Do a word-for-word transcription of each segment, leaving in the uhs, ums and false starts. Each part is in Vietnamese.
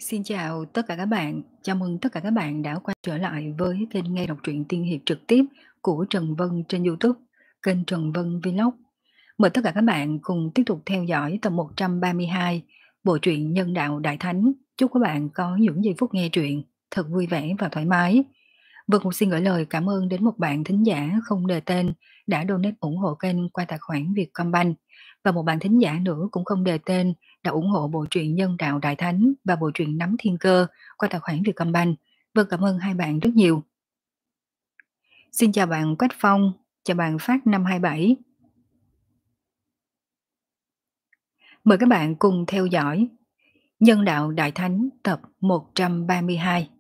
Xin chào tất cả các bạn, chào mừng tất cả các bạn đã quay trở lại với kênh nghe đọc truyện tiên hiệp trực tiếp của Trần Vân trên YouTube, kênh Trần Vân Vlog. Mời tất cả các bạn cùng tiếp tục theo dõi tập một trăm ba mươi hai bộ truyện Nhân đạo Đại Thánh. Chúc các bạn có những giây phút nghe truyện thật vui vẻ và thoải mái. Vân cũng xin gửi lời cảm ơn đến một bạn thính giả không đề tên đã donate ủng hộ kênh qua tài khoản Vietcombank, và một bạn thính giả nữa cũng không đề tên đã ủng hộ bộ truyện Nhân đạo Đại Thánh và bộ truyện Nắm Thiên Cơ qua tài khoản Vietcombank. Vân cảm ơn hai bạn rất nhiều. Xin chào bạn Quách Phong, chào bạn Phát năm hai bảy. Mời các bạn cùng theo dõi Nhân đạo Đại Thánh tập một trăm ba mươi hai.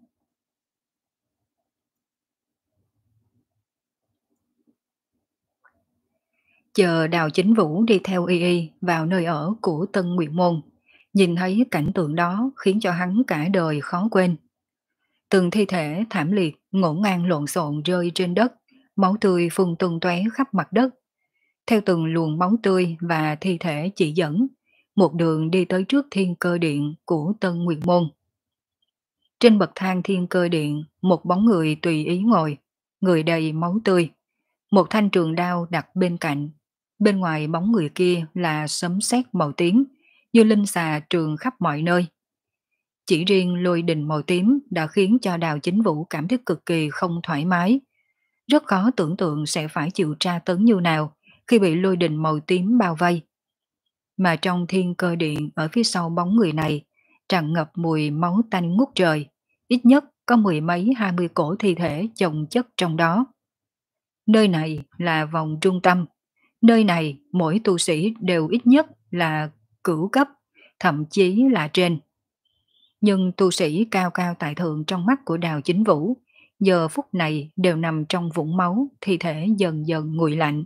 Chờ Đào Chính Vũ đi theo Y Y vào nơi ở của Tân Nguyệt Môn, nhìn thấy cảnh tượng đó khiến cho hắn cả đời khó quên. Từng thi thể thảm liệt, ngổn ngang lộn xộn rơi trên đất, máu tươi phun tung tóe khắp mặt đất. Theo từng luồng máu tươi và thi thể chỉ dẫn, một đường đi tới trước Thiên Cơ Điện của Tân Nguyệt Môn. Trên bậc thang Thiên Cơ Điện, một bóng người tùy ý ngồi, người đầy máu tươi. Một thanh trường đao đặt bên cạnh. Bên ngoài bóng người kia là sấm sét màu tím, như linh xà trường khắp mọi nơi. Chỉ riêng lôi đình màu tím đã khiến cho Đào Chính Vũ cảm thấy cực kỳ không thoải mái. Rất khó tưởng tượng sẽ phải chịu tra tấn như nào khi bị lôi đình màu tím bao vây. Mà trong Thiên Cơ Điện ở phía sau bóng người này tràn ngập mùi máu tanh ngút trời, ít nhất có mười mấy hai mươi cổ thi thể chồng chất trong đó. Nơi này là vòng trung tâm, nơi này mỗi tu sĩ đều ít nhất là cửu cấp, thậm chí là trên. Nhưng tu sĩ cao cao tại thượng trong mắt của Đào Chính Vũ giờ phút này đều nằm trong vũng máu, thi thể dần dần nguội lạnh.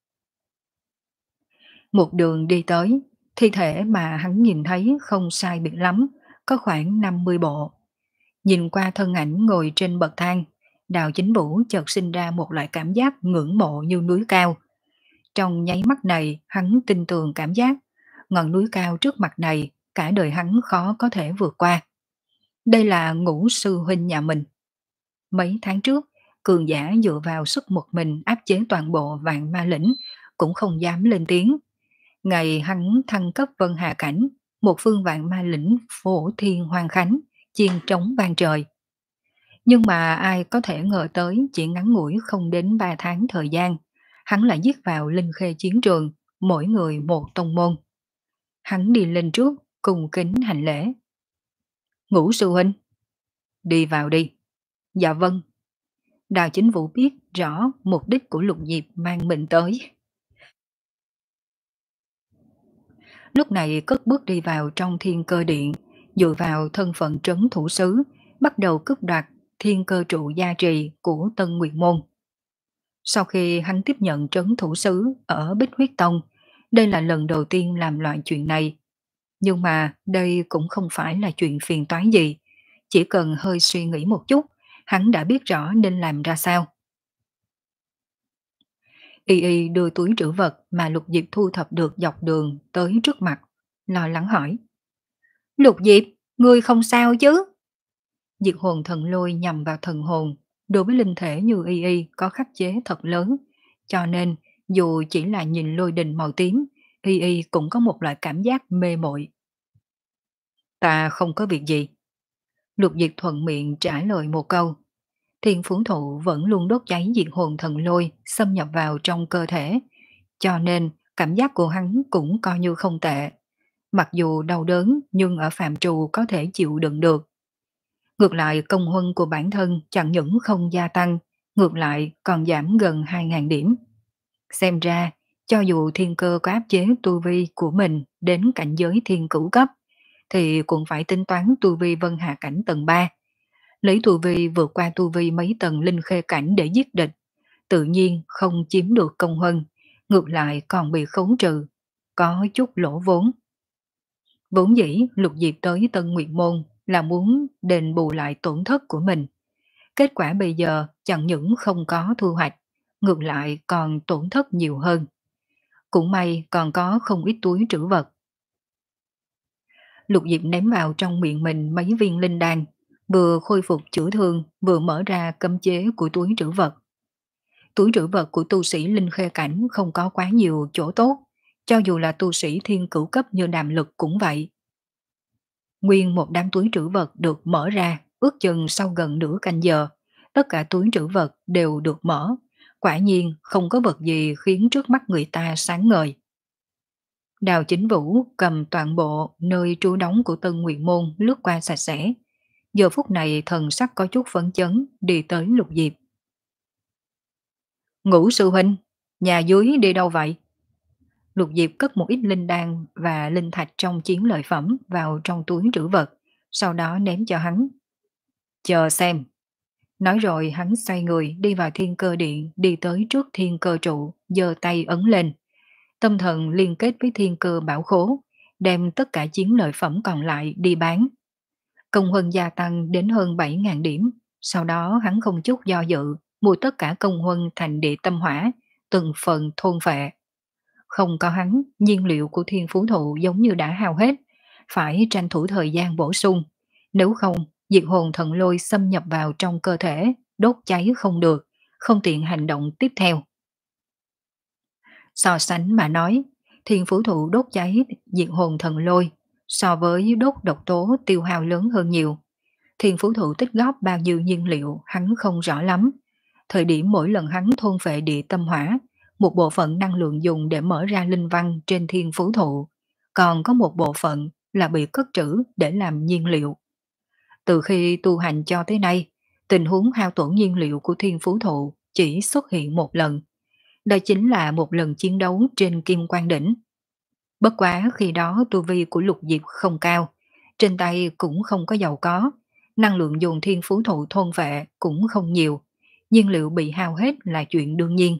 Một đường đi tới, thi thể mà hắn nhìn thấy không sai biệt lắm, có khoảng năm mươi bộ. Nhìn qua thân ảnh ngồi trên bậc thang, Đào Chính Vũ chợt sinh ra một loại cảm giác ngưỡng mộ như núi cao. Trong nháy mắt này, hắn tin tưởng cảm giác ngọn núi cao trước mặt này cả đời hắn khó có thể vượt qua. Đây là Ngũ sư huynh nhà mình. Mấy tháng trước, cường giả dựa vào sức một mình áp chế toàn bộ Vạn Ma Lĩnh, cũng không dám lên tiếng. Ngày hắn thăng cấp Vân Hà Cảnh, một phương Vạn Ma Lĩnh phổ thiên hoang khánh, chiên trống vang trời. Nhưng mà ai có thể ngờ tới chỉ ngắn ngủi không đến ba tháng thời gian, hắn lại giết vào Linh Khê chiến trường, mỗi người một tông môn. Hắn đi lên trước, cùng kính hành lễ. Ngũ sư huynh, đi vào đi. Dạ vâng. Đào Chính Vũ biết rõ mục đích của Lục Diệp mang mình tới. Lúc này cất bước đi vào trong Thiên Cơ Điện, dựa vào thân phận trấn thủ sứ, bắt đầu cướp đoạt thiên cơ trụ gia trì của Tân Nguyệt Môn. Sau khi hắn tiếp nhận trấn thủ sứ ở Bích Huyết Tông, đây là lần đầu tiên làm loại chuyện này. Nhưng mà đây cũng không phải là chuyện phiền toái gì, chỉ cần hơi suy nghĩ một chút, hắn đã biết rõ nên làm ra sao. Y Y đưa túi trữ vật mà Lục Diệp thu thập được dọc đường tới trước mặt, lo lắng hỏi. Lục Diệp, ngươi không sao chứ? Diệt hồn thần lôi nhằm vào thần hồn, đối với linh thể như Y Y có khắc chế thật lớn, cho nên dù chỉ là nhìn lôi đình màu tím, Y Y cũng có một loại cảm giác mê muội. Ta không có việc gì. Lục Diệp thuận miệng trả lời một câu. Thiên Phú Thụ vẫn luôn đốt cháy diệt hồn thần lôi xâm nhập vào trong cơ thể, cho nên cảm giác của hắn cũng coi như không tệ. Mặc dù đau đớn nhưng ở phạm trù có thể chịu đựng được. Ngược lại công huân của bản thân chẳng những không gia tăng, ngược lại còn giảm gần hai nghìn điểm. Xem ra, cho dù thiên cơ có áp chế tu vi của mình đến cảnh giới thiên cửu cấp, thì cũng phải tính toán tu vi Vân Hà Cảnh tầng ba. Lấy tu vi vượt qua tu vi mấy tầng Linh Khê Cảnh để giết địch, tự nhiên không chiếm được công huân, ngược lại còn bị khấu trừ, có chút lỗ vốn. Vốn dĩ Lục Diệp tới Tân Nguyệt Môn là muốn đền bù lại tổn thất của mình. Kết quả bây giờ chẳng những không có thu hoạch, ngược lại còn tổn thất nhiều hơn. Cũng may còn có không ít túi trữ vật. Lục Diệp ném vào trong miệng mình mấy viên linh đan, vừa khôi phục chữa thương, vừa mở ra cấm chế của túi trữ vật. Túi trữ vật của tu sĩ linh khê cảnh không có quá nhiều chỗ tốt, cho dù là tu sĩ thiên cửu cấp như Đàm Lực cũng vậy. Nguyên một đám túi trữ vật được mở ra, ước chừng sau gần nửa canh giờ, tất cả túi trữ vật đều được mở. Quả nhiên không có vật gì khiến trước mắt người ta sáng ngời. Đào Chính Vũ cầm toàn bộ nơi trú đóng của Tân Nguyệt Môn lướt qua sạch sẽ. Giờ phút này thần sắc có chút phấn chấn đi tới Lục Diệp. Ngũ sư huynh, nhà dưới đi đâu vậy? Lục Diệp cất một ít linh đan và linh thạch trong chiến lợi phẩm vào trong túi trữ vật, sau đó ném cho hắn. Chờ xem. Nói rồi hắn xoay người đi vào thiên cơ điện, đi tới trước thiên cơ trụ, giơ tay ấn lên. Tâm thần liên kết với thiên cơ bảo khố, đem tất cả chiến lợi phẩm còn lại đi bán. Công huân gia tăng đến hơn bảy nghìn điểm, sau đó hắn không chút do dự, mua tất cả công huân thành địa tâm hỏa, từng phần thôn phệ. Không có hắn, nhiên liệu của thiên phú thụ giống như đã hao hết, phải tranh thủ thời gian bổ sung. Nếu không, diệt hồn thần lôi xâm nhập vào trong cơ thể, đốt cháy không được, không tiện hành động tiếp theo. So sánh mà nói, thiên phú thụ đốt cháy diệt hồn thần lôi so với đốt độc tố tiêu hao lớn hơn nhiều. Thiên phú thụ tích góp bao nhiêu nhiên liệu hắn không rõ lắm. Thời điểm mỗi lần hắn thôn phệ địa tâm hỏa, một bộ phận năng lượng dùng để mở ra linh văn trên thiên phú thụ, còn có một bộ phận là bị cất trữ để làm nhiên liệu. Từ khi tu hành cho tới nay, tình huống hao tổn nhiên liệu của thiên phú thụ chỉ xuất hiện một lần. Đó chính là một lần chiến đấu trên Kim Quan Đỉnh. Bất quá khi đó tu vi của Lục Diệp không cao, trên tay cũng không có giàu có, năng lượng dùng thiên phú thụ thôn vệ cũng không nhiều, nhiên liệu bị hao hết là chuyện đương nhiên.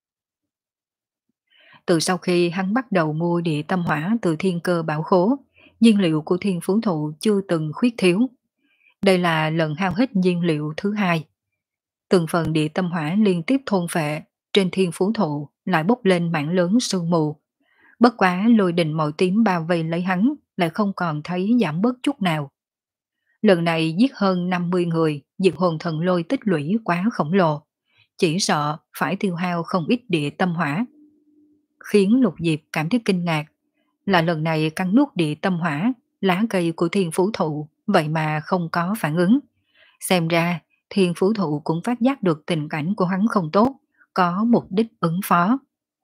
Từ sau khi hắn bắt đầu mua địa tâm hỏa từ thiên cơ bảo khố, nhiên liệu của thiên phú thụ chưa từng khuyết thiếu. Đây là lần hao hết nhiên liệu thứ hai. Từng phần địa tâm hỏa liên tiếp thôn phệ, trên thiên phú thụ lại bốc lên mảng lớn sương mù. Bất quá lôi đình màu tím bao vây lấy hắn, lại không còn thấy giảm bớt chút nào. Lần này giết hơn năm mươi người, diệt hồn thần lôi tích lũy quá khổng lồ. Chỉ sợ phải tiêu hao không ít địa tâm hỏa. Khiến Lục Diệp cảm thấy kinh ngạc là lần này cắn nuốt địa tâm hỏa, lá cây của thiên phú thụ vậy mà không có phản ứng. Xem ra thiên phú thụ cũng phát giác được tình cảnh của hắn không tốt, có mục đích ứng phó.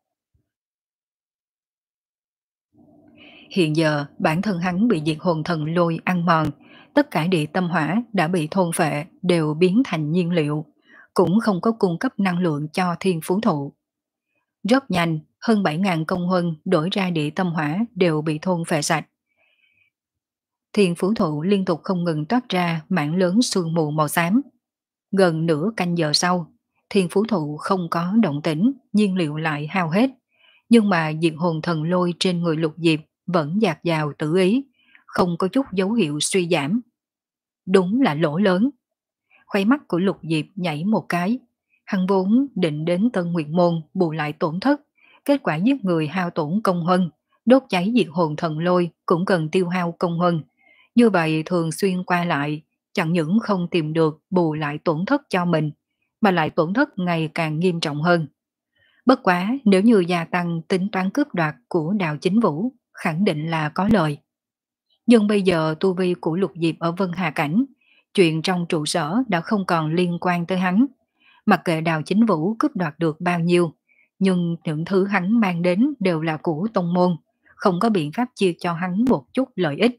Hiện giờ bản thân hắn bị diệt hồn thần lôi ăn mòn, tất cả địa tâm hỏa đã bị thôn phệ đều biến thành nhiên liệu, cũng không có cung cấp năng lượng cho thiên phú thụ. Rất nhanh, hơn bảy nghìn công huân đổi ra địa tâm hỏa đều bị thôn phệ sạch. Thiên phú thụ liên tục không ngừng toát ra mảng lớn sương mù màu xám. Gần nửa canh giờ sau, thiên phú thụ không có động tĩnh, nhiên liệu lại hao hết. Nhưng mà diệt hồn thần lôi trên người Lục Diệp vẫn dạt dào tự ý, không có chút dấu hiệu suy giảm. Đúng là lỗ lớn. Khóe mắt của Lục Diệp nhảy một cái. Hắn vốn định đến Tân Nguyệt Môn bù lại tổn thất, kết quả giết người hao tổn công huân, đốt cháy diệt hồn thần lôi cũng cần tiêu hao công huân. Như vậy thường xuyên qua lại, chẳng những không tìm được bù lại tổn thất cho mình, mà lại tổn thất ngày càng nghiêm trọng hơn. Bất quá nếu như gia tăng tính toán cướp đoạt của Đào Chính Vũ, khẳng định là có lợi. Nhưng bây giờ tu vi của Lục Diệp ở Vân Hà Cảnh, chuyện trong trụ sở đã không còn liên quan tới hắn. Mặc kệ Đào Chính Vũ cướp đoạt được bao nhiêu, nhưng những thứ hắn mang đến đều là của tông môn, không có biện pháp chia cho hắn một chút lợi ích.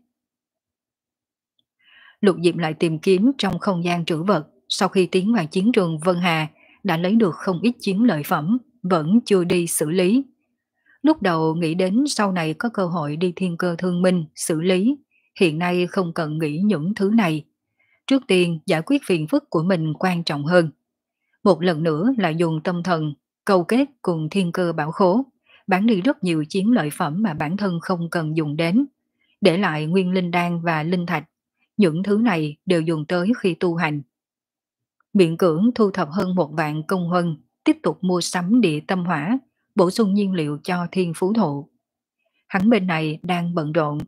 Lục Diệp lại tìm kiếm trong không gian trữ vật, sau khi tiến vào chiến trường Vân Hà, đã lấy được không ít chiến lợi phẩm, vẫn chưa đi xử lý. Lúc đầu nghĩ đến sau này có cơ hội đi thiên cơ thương minh, xử lý, hiện nay không cần nghĩ những thứ này. Trước tiên giải quyết phiền phức của mình quan trọng hơn. Một lần nữa là dùng tâm thần, câu kết cùng thiên cơ bảo khố, bán đi rất nhiều chiến lợi phẩm mà bản thân không cần dùng đến, để lại nguyên linh đan và linh thạch. Những thứ này đều dùng tới khi tu hành. Miễn cưỡng thu thập hơn một vạn công huân, tiếp tục mua sắm địa tâm hỏa, bổ sung nhiên liệu cho thiên phú thụ. Hắn bên này đang bận rộn,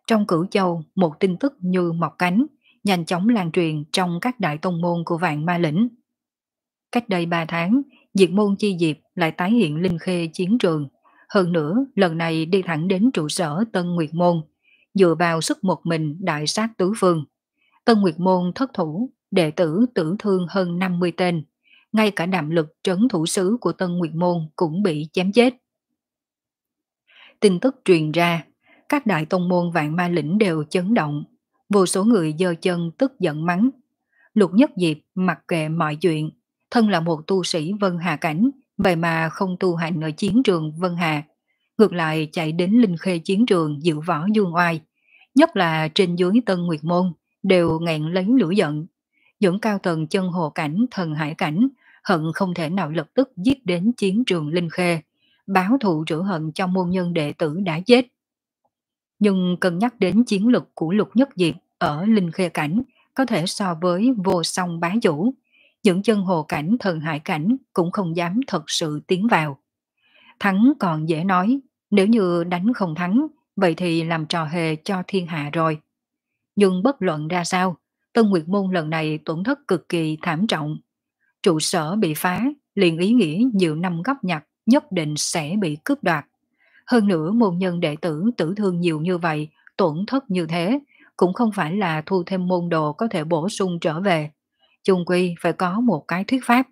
Trong Cửu Châu, một tin tức như mọc cánh, nhanh chóng lan truyền trong các đại tông môn của Vạn Ma Lĩnh. Cách đây ba tháng, Diệt môn chi diệp lại tái hiện Linh Khê chiến trường. Hơn nữa, lần này đi thẳng đến trụ sở Tân Nguyệt Môn, dựa vào sức một mình đại sát tứ phương. Tân Nguyệt Môn thất thủ, đệ tử tử thương hơn năm mươi tên. Ngay cả đạm lực trấn thủ sứ của Tân Nguyệt Môn cũng bị chém chết. Tin tức truyền ra, các đại tông môn Vạn Ma Lĩnh đều chấn động. Vô số người giơ chân tức giận mắng. Lục Nhất Diệp mặc kệ mọi chuyện, thân là một tu sĩ Vân Hà cảnh, vậy mà không tu hành ở chiến trường Vân Hà, ngược lại chạy đến Linh Khê chiến trường dự võ dương oai, nhất là trên dưới Tân Nguyệt Môn đều nghẹn lấy lửa giận. Những cao tầng chân hồ cảnh, thần hải cảnh hận không thể nào lập tức giết đến chiến trường Linh Khê, báo thù rửa hận cho môn nhân đệ tử đã chết. Nhưng cân nhắc đến chiến lực của Lục Nhất Diệp ở Linh Khê cảnh có thể so với vô song bá chủ, những chân hồ cảnh thần hải cảnh cũng không dám thật sự tiến vào. Thắng còn dễ nói, nếu như đánh không thắng, vậy thì làm trò hề cho thiên hạ rồi. Nhưng bất luận ra sao, Tân Nguyệt Môn lần này tổn thất cực kỳ thảm trọng. Trụ sở bị phá, liền ý nghĩa nhiều năm góp nhặt nhất định sẽ bị cướp đoạt. Hơn nữa môn nhân đệ tử tử thương nhiều như vậy, tổn thất như thế, cũng không phải là thu thêm môn đồ có thể bổ sung trở về. Chung quy phải có một cái thuyết pháp.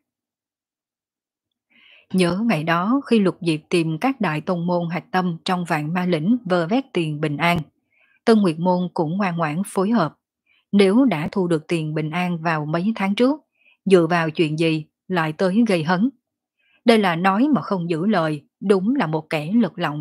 Nhớ ngày đó khi Lục Diệp tìm các đại tông môn hạch tâm trong Vạn Ma Lĩnh vơ vét tiền bình an, Tân Nguyệt Môn cũng ngoan ngoãn phối hợp. Nếu đã thu được tiền bình an vào mấy tháng trước, dựa vào chuyện gì lại tới gây hấn. Đây là nói mà không giữ lời, đúng là một kẻ lật lọng.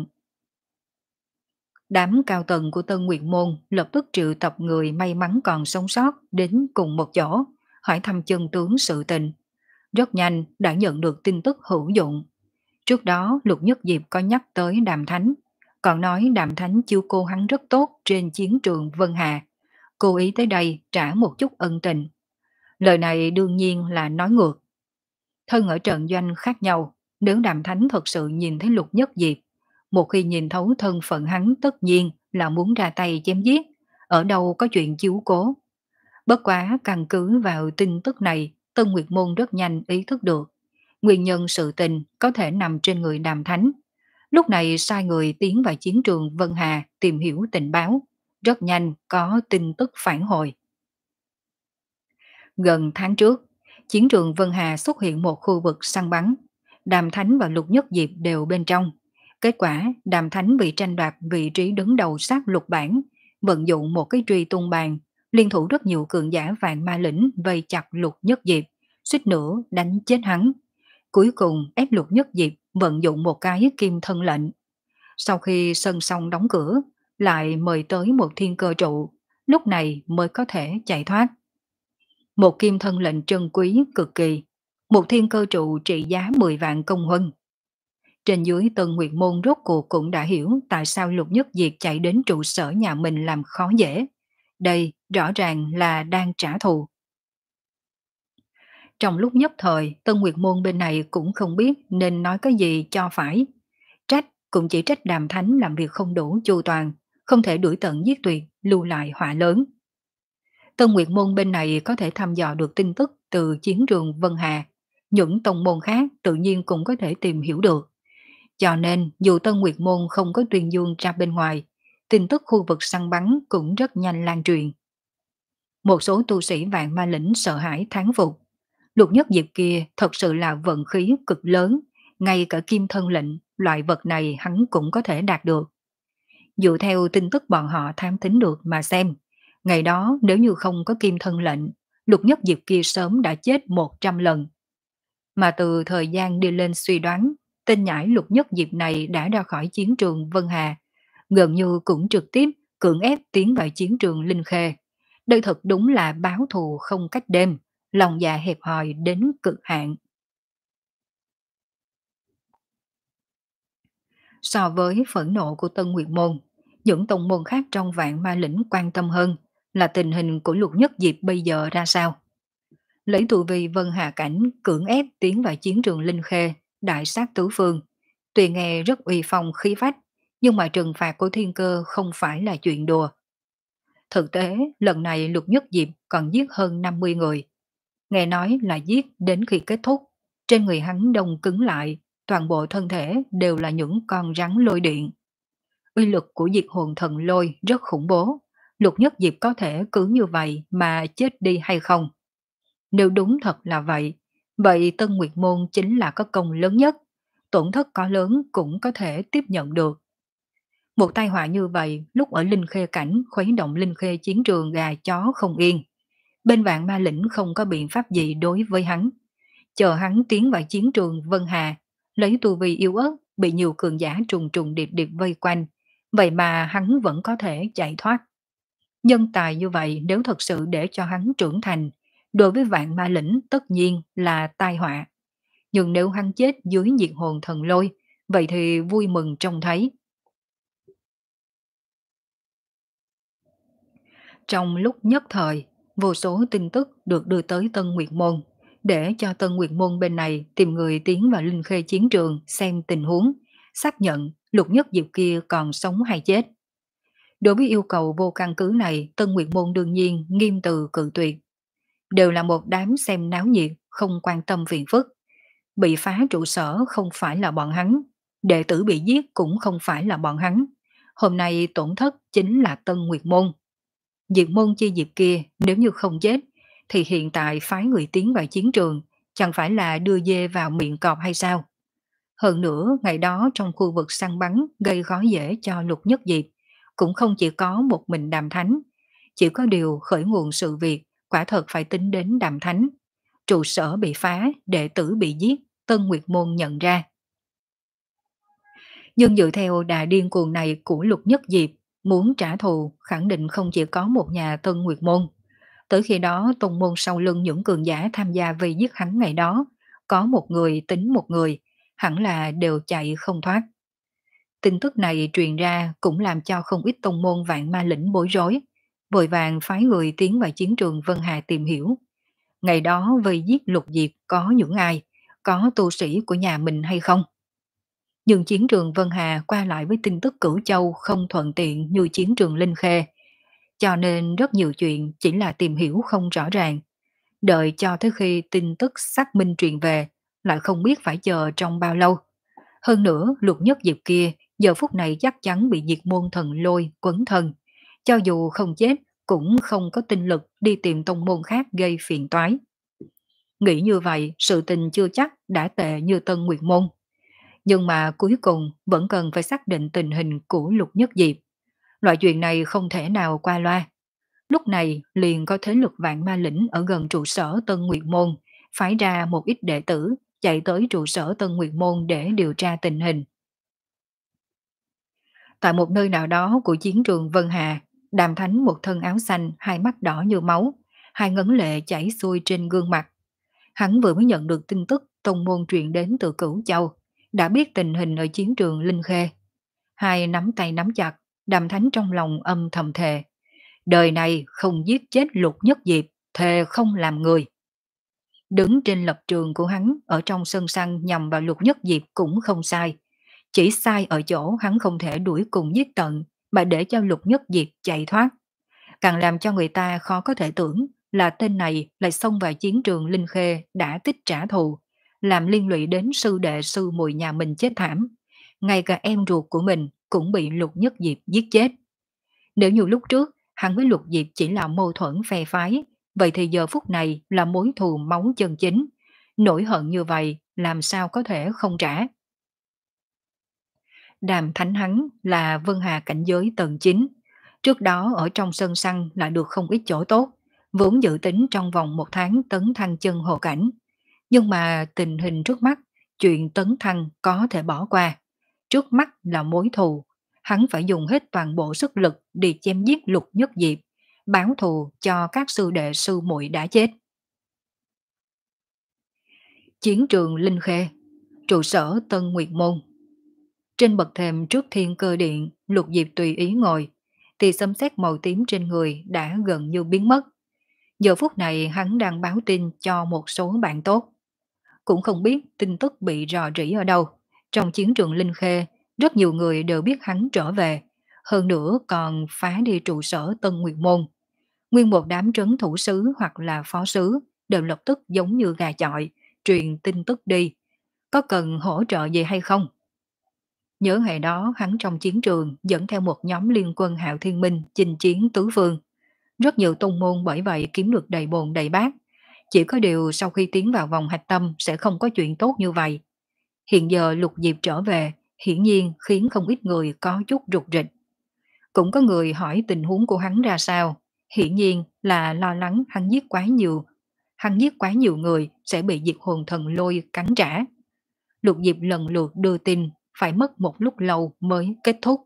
Đám cao tầng của Tân Nguyệt Môn lập tức triệu tập người may mắn còn sống sót đến cùng một chỗ, hỏi thăm chân tướng sự tình. Rất nhanh đã nhận được tin tức hữu dụng. Trước đó Lục Nhất Diệp có nhắc tới Đàm Thánh, còn nói Đàm Thánh chiêu cô hắn rất tốt trên chiến trường Vân Hà, cố ý tới đây trả một chút ân tình. Lời này đương nhiên là nói ngược. Thân ở trận doanh khác nhau, nếu Đàm Thánh thật sự nhìn thấy Lục Nhất Diệp, một khi nhìn thấu thân phận hắn tất nhiên là muốn ra tay chém giết, ở đâu có chuyện chiếu cố. Bất quá căn cứ vào tin tức này, Tân Nguyệt Môn rất nhanh ý thức được. Nguyên nhân sự tình có thể nằm trên người Đàm Thánh. Lúc này sai người tiến vào chiến trường Vân Hà tìm hiểu tình báo. Rất nhanh có tin tức phản hồi. Gần tháng trước, chiến trường Vân Hà xuất hiện một khu vực săn bắn. Đàm Thánh và Lục Nhất Diệp đều bên trong. Kết quả, Đàm Thánh bị tranh đoạt vị trí đứng đầu sát lục bảng, vận dụng một cái truy tung bàn, liên thủ rất nhiều cường giả Vạn Ma Lĩnh vây chặt Lục Nhất Diệp, suýt nữa đánh chết hắn. Cuối cùng ép Lục Nhất Diệp vận dụng một cái kim thân lệnh. Sau khi sân xong đóng cửa, lại mời tới một thiên cơ trụ, lúc này mới có thể chạy thoát. Một kim thân lệnh trân quý cực kỳ, một thiên cơ trụ trị giá mười vạn công huân. Trên dưới Tân Nguyệt Môn rốt cuộc cũng đã hiểu tại sao Lục Nhất Diệp chạy đến trụ sở nhà mình làm khó dễ. Đây rõ ràng là đang trả thù. Trong lúc nhất thời, Tân Nguyệt Môn bên này cũng không biết nên nói cái gì cho phải. Trách cũng chỉ trách Đàm Thánh làm việc không đủ chu toàn, không thể đuổi tận giết tuyệt, lưu lại họa lớn. Tân Nguyệt Môn bên này có thể thăm dò được tin tức từ chiến trường Vân Hà, những tông môn khác tự nhiên cũng có thể tìm hiểu được. Cho nên dù Tân Nguyệt Môn không có tuyên dương ra bên ngoài, tin tức khu vực săn bắn cũng rất nhanh lan truyền. Một số tu sĩ Vạn Ma Lĩnh sợ hãi thán phục. Lục Nhất Diệp kia thật sự là vận khí cực lớn, ngay cả kim thân lệnh, loại vật này hắn cũng có thể đạt được. Dựa theo tin tức bọn họ tham thính được mà xem, ngày đó nếu như không có kim thân lệnh, Lục Nhất Diệp kia sớm đã chết một trăm lần. Mà từ thời gian đi lên suy đoán, tên nhãi Lục Nhất Diệp này đã ra khỏi chiến trường Vân Hà, gần như cũng trực tiếp cưỡng ép tiến vào chiến trường Linh Khê. Đây thật đúng là báo thù không cách đêm, lòng dạ hẹp hòi đến cực hạn. So với phẫn nộ của Tân Nguyệt Môn, những tông môn khác trong Vạn Ma Lĩnh quan tâm hơn là tình hình của Lục Nhất Diệp bây giờ ra sao. Lấy tụ vi Vân Hà Cảnh cưỡng ép tiến vào chiến trường Linh Khê, đại sát tứ phương. Tuy nghe rất uy phong khí phách, nhưng mà trừng phạt của thiên cơ không phải là chuyện đùa. Thực tế, lần này Lục Nhất Diệp còn giết hơn năm mươi người. Nghe nói là giết đến khi kết thúc, trên người hắn đông cứng lại, toàn bộ thân thể đều là những con rắn lôi điện. Uy lực của diệt hồn thần lôi rất khủng bố. Lục Nhất Diệp có thể cứ như vậy mà chết đi hay không? Nếu đúng thật là vậy, vậy Tân Nguyệt Môn chính là có công lớn nhất. Tổn thất có lớn cũng có thể tiếp nhận được. Một tai họa như vậy, lúc ở Linh Khê Cảnh khuấy động Linh Khê chiến trường gà chó không yên. Bên Vạn Ma Lĩnh không có biện pháp gì đối với hắn. Chờ hắn tiến vào chiến trường Vân Hà, lấy tu vi yếu ớt, bị nhiều cường giả trùng trùng điệp điệp vây quanh. Vậy mà hắn vẫn có thể chạy thoát. Nhân tài như vậy nếu thật sự để cho hắn trưởng thành, đối với Vạn Ma Lĩnh tất nhiên là tai họa. Nhưng nếu hắn chết dưới diệt hồn thần lôi, vậy thì vui mừng trông thấy. Trong lúc nhất thời, vô số tin tức được đưa tới Tân Nguyệt Môn, để cho Tân Nguyệt Môn bên này tìm người tiến vào Linh Khê chiến trường xem tình huống, xác nhận Lục Nhất Diệp kia còn sống hay chết. Đối với yêu cầu vô căn cứ này, Tân Nguyệt Môn đương nhiên nghiêm từ cự tuyệt. Đều là một đám xem náo nhiệt, không quan tâm phiền phức. Bị phá trụ sở không phải là bọn hắn, đệ tử bị giết cũng không phải là bọn hắn. Hôm nay tổn thất chính là Tân Nguyệt Môn. Diệt môn chi diệp kia nếu như không chết, thì hiện tại phái người tiến vào chiến trường, chẳng phải là đưa dê vào miệng cọp hay sao? Hơn nữa, ngày đó trong khu vực săn bắn gây khó dễ cho Lục Nhất Diệp, cũng không chỉ có một mình Đàm Thánh. Chỉ có điều khởi nguồn sự việc, quả thật phải tính đến Đàm Thánh. Trụ sở bị phá, đệ tử bị giết, Tân Nguyệt Môn nhận ra. Nhưng dựa theo đà điên cuồng này của Lục Nhất Diệp, muốn trả thù khẳng định không chỉ có một nhà Tân Nguyệt Môn. Tới khi đó tông môn sau lưng những cường giả tham gia vây giết hắn ngày đó, có một người tính một người, hẳn là đều chạy không thoát. Tin tức này truyền ra cũng làm cho không ít tông môn Vạn Ma Lĩnh bối rối, vội vàng phái người tiến vào chiến trường Vân Hà tìm hiểu. Ngày đó vây giết Lục Diệp có những ai, có tu sĩ của nhà mình hay không? Nhưng chiến trường Vân Hà qua lại với tin tức Cửu Châu không thuận tiện như chiến trường Linh Khê, cho nên rất nhiều chuyện chỉ là tìm hiểu không rõ ràng. Đợi cho tới khi tin tức xác minh truyền về, lại không biết phải chờ trong bao lâu. Hơn nữa, Lục Nhất Diệp kia giờ phút này chắc chắn bị diệt môn thần lôi quấn thân. Cho dù không chết, cũng không có tinh lực đi tìm tông môn khác gây phiền toái. Nghĩ như vậy, sự tình chưa chắc đã tệ như Tân Nguyệt Môn. Nhưng mà cuối cùng vẫn cần phải xác định tình hình của Lục Nhất Diệp. Loại chuyện này không thể nào qua loa. Lúc này liền có thế lực Vạn Ma Lĩnh ở gần trụ sở Tân Nguyệt Môn, phái ra một ít đệ tử chạy tới trụ sở Tân Nguyệt Môn để điều tra tình hình. Tại một nơi nào đó của chiến trường Vân Hà, Đàm Thánh một thân áo xanh, hai mắt đỏ như máu, hai ngấn lệ chảy xuôi trên gương mặt. Hắn vừa mới nhận được tin tức tông môn truyền đến từ Cửu Châu, đã biết tình hình ở chiến trường Linh Khê. Hai nắm tay nắm chặt, Đàm Thánh trong lòng âm thầm thề. Đời này không giết chết Lục Nhất Diệp, thề không làm người. Đứng trên lập trường của hắn ở trong sân săn nhằm vào Lục Nhất Diệp cũng không sai. Chỉ sai ở chỗ hắn không thể đuổi cùng giết tận, mà để cho Lục Nhất Diệp chạy thoát. Càng làm cho người ta khó có thể tưởng là tên này lại xông vào chiến trường Linh Khê đã tích trả thù, làm liên lụy đến sư đệ sư muội nhà mình chết thảm. Ngay cả em ruột của mình cũng bị Lục Nhất Diệp giết chết. Nếu như lúc trước hắn với Lục Diệp chỉ là mâu thuẫn phe phái, vậy thì giờ phút này là mối thù máu chân chính. Nỗi hận như vậy làm sao có thể không trả. Đàm Thánh hắn là Vân Hà cảnh giới tầng chín. Trước đó ở trong sân săn lại được không ít chỗ tốt, vốn dự tính trong vòng một tháng tấn thăng chân hồ cảnh. Nhưng mà tình hình trước mắt, chuyện tấn thăng có thể bỏ qua. Trước mắt là mối thù, hắn phải dùng hết toàn bộ sức lực để chém giết Lục Nhất Diệp, báo thù cho các sư đệ sư muội đã chết. Chiến trường Linh Khê, trụ sở Tân Nguyệt Môn. Trên bậc thềm trước Thiên Cơ Điện, Lục Diệp tùy ý ngồi, thì xâm xét màu tím trên người đã gần như biến mất. Giờ phút này hắn đang báo tin cho một số bạn tốt. Cũng không biết tin tức bị rò rỉ ở đâu. Trong chiến trường Linh Khê, rất nhiều người đều biết hắn trở về. hơn nữa còn phá đi trụ sở Tân Nguyệt Môn. Nguyên một đám trấn thủ sứ hoặc là phó sứ đều lập tức giống như gà chọi, truyền tin tức đi. Có cần hỗ trợ gì hay không? Nhớ ngày đó hắn trong chiến trường dẫn theo một nhóm liên quân Hạo Thiên Minh chinh chiến tứ phương. Rất nhiều tông môn bởi vậy kiếm được đầy bồn đầy bát. Chỉ có điều sau khi tiến vào vòng hạch tâm sẽ không có chuyện tốt như vậy. Hiện giờ Lục Diệp trở về, hiển nhiên khiến không ít người có chút rụt rịch. Cũng có người hỏi tình huống của hắn ra sao, hiển nhiên là lo lắng hắn giết quá nhiều. Hắn giết quá nhiều người sẽ bị diệt hồn thần lôi cắn trả. Lục Diệp lần lượt đưa tin, phải mất một lúc lâu mới kết thúc.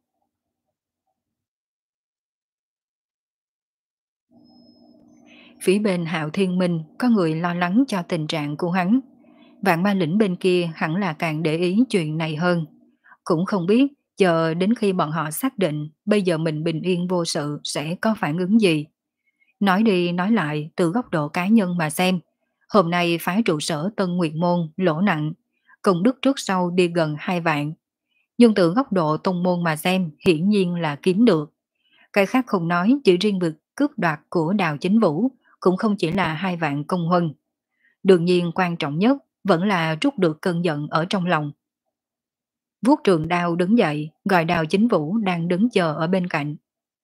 Phía bên Hạo Thiên Minh có người lo lắng cho tình trạng của hắn. Vạn Ma Lĩnh bên kia hẳn là càng để ý chuyện này hơn. Cũng không biết chờ đến khi bọn họ xác định bây giờ mình bình yên vô sự sẽ có phản ứng gì. Nói đi nói lại từ góc độ cá nhân mà xem. Hôm nay phá trụ sở Tân Nguyệt Môn lỗ nặng, công đức trước sau đi gần hai vạn. Nhưng từ góc độ tông môn mà xem hiển nhiên là kiếm được. Cái khác không nói, chỉ riêng việc cướp đoạt của Đào Chính Vũ cũng không chỉ là hai vạn công huân. Đương nhiên quan trọng nhất vẫn là trút được cơn giận ở trong lòng. Vuốt trường đao đứng dậy, gọi Đào Chính Vũ đang đứng chờ ở bên cạnh.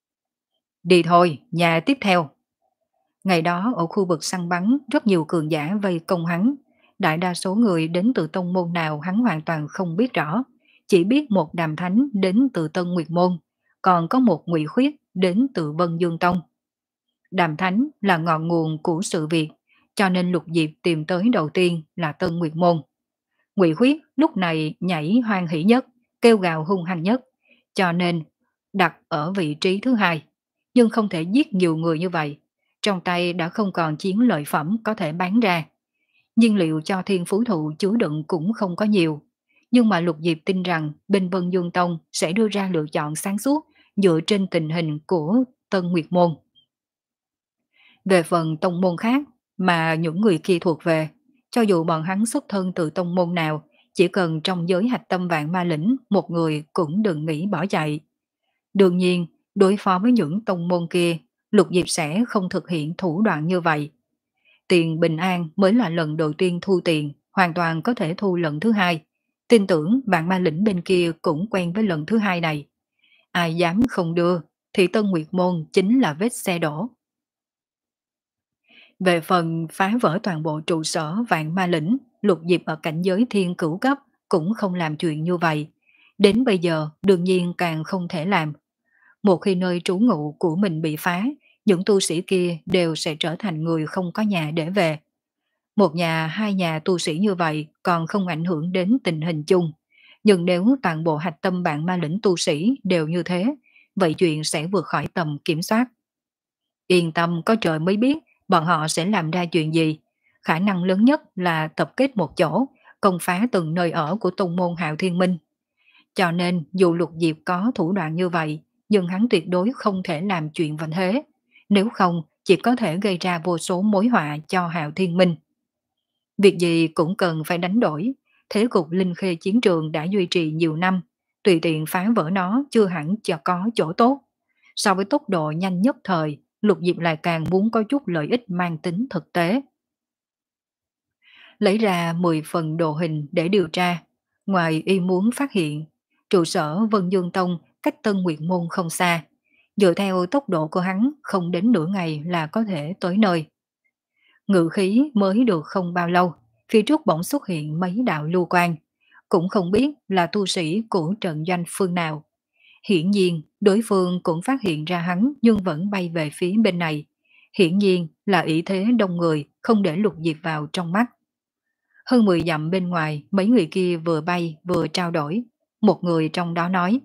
Đi thôi, nhà tiếp theo. Ngày đó ở khu vực săn bắn rất nhiều cường giả vây công hắn. Đại đa số người đến từ tông môn nào hắn hoàn toàn không biết rõ. Chỉ biết một Đàm Thánh đến từ Tân Nguyệt Môn, còn có một Ngụy Khuyết đến từ Vân Dương Tông. Đàm Thánh là ngọn nguồn của sự việc, cho nên Lục Diệp tìm tới đầu tiên là Tân Nguyệt Môn. Ngụy Khuyết lúc này nhảy hoan hỷ nhất, kêu gào hung hăng nhất, cho nên đặt ở vị trí thứ hai. Nhưng không thể giết nhiều người như vậy, trong tay đã không còn chiến lợi phẩm có thể bán ra. Nhiên liệu cho Thiên Phú Thụ chứa đựng cũng không có nhiều. Nhưng mà Lục Diệp tin rằng bên Vân Dương Tông sẽ đưa ra lựa chọn sáng suốt dựa trên tình hình của Tân Nguyệt Môn. Về phần tông môn khác mà những người kia thuộc về, cho dù bọn hắn xuất thân từ tông môn nào, chỉ cần trong giới hạch tâm Vạn Ma Lĩnh một người cũng đừng nghĩ bỏ chạy. Đương nhiên, đối phó với những tông môn kia, Lục Diệp sẽ không thực hiện thủ đoạn như vậy. Tiền bình an mới là lần đầu tiên thu tiền, hoàn toàn có thể thu lần thứ hai. Tin tưởng Vạn Ma Lĩnh bên kia cũng quen với lần thứ hai này. Ai dám không đưa, thì Tân Nguyệt Môn chính là vết xe đổ. Về phần phá vỡ toàn bộ trụ sở Vạn Ma Lĩnh, Lục Diệp ở cảnh giới thiên cửu cấp cũng không làm chuyện như vậy. Đến bây giờ đương nhiên càng không thể làm. Một khi nơi trú ngụ của mình bị phá, những tu sĩ kia đều sẽ trở thành người không có nhà để về. Một nhà, hai nhà tu sĩ như vậy còn không ảnh hưởng đến tình hình chung. Nhưng nếu toàn bộ hạch tâm Vạn Ma Lĩnh tu sĩ đều như thế, vậy chuyện sẽ vượt khỏi tầm kiểm soát. Yên tâm, có trời mới biết bọn họ sẽ làm ra chuyện gì. Khả năng lớn nhất là tập kết một chỗ, công phá từng nơi ở của tông môn Hạo Thiên Minh. Cho nên dù Lục Diệp có thủ đoạn như vậy, nhưng hắn tuyệt đối không thể làm chuyện vậy thế. Nếu không, chỉ có thể gây ra vô số mối họa cho Hạo Thiên Minh. Việc gì cũng cần phải đánh đổi. Thế cục linh khê chiến trường đã duy trì nhiều năm, tùy tiện phá vỡ nó chưa hẳn cho có chỗ tốt. So với tốc độ nhanh nhất thời, Lục Diệp lại càng muốn có chút lợi ích mang tính thực tế. Lấy ra mười phần đồ hình để điều tra. Ngoài y muốn phát hiện, trụ sở Vân Dương Tông cách Tân Nguyệt Môn không xa. Dựa theo tốc độ của hắn, không đến nửa ngày là có thể tới nơi. Ngự khí mới được không bao lâu, phía trước bỗng xuất hiện mấy đạo lưu quang. Cũng không biết là tu sĩ của trận doanh phương nào. Hiển nhiên, đối phương cũng phát hiện ra hắn nhưng vẫn bay về phía bên này. Hiển nhiên là ý thế đông người, không để Lục Diệp vào trong mắt. Hơn mười dặm bên ngoài, mấy người kia vừa bay vừa trao đổi. Một người trong đó nói: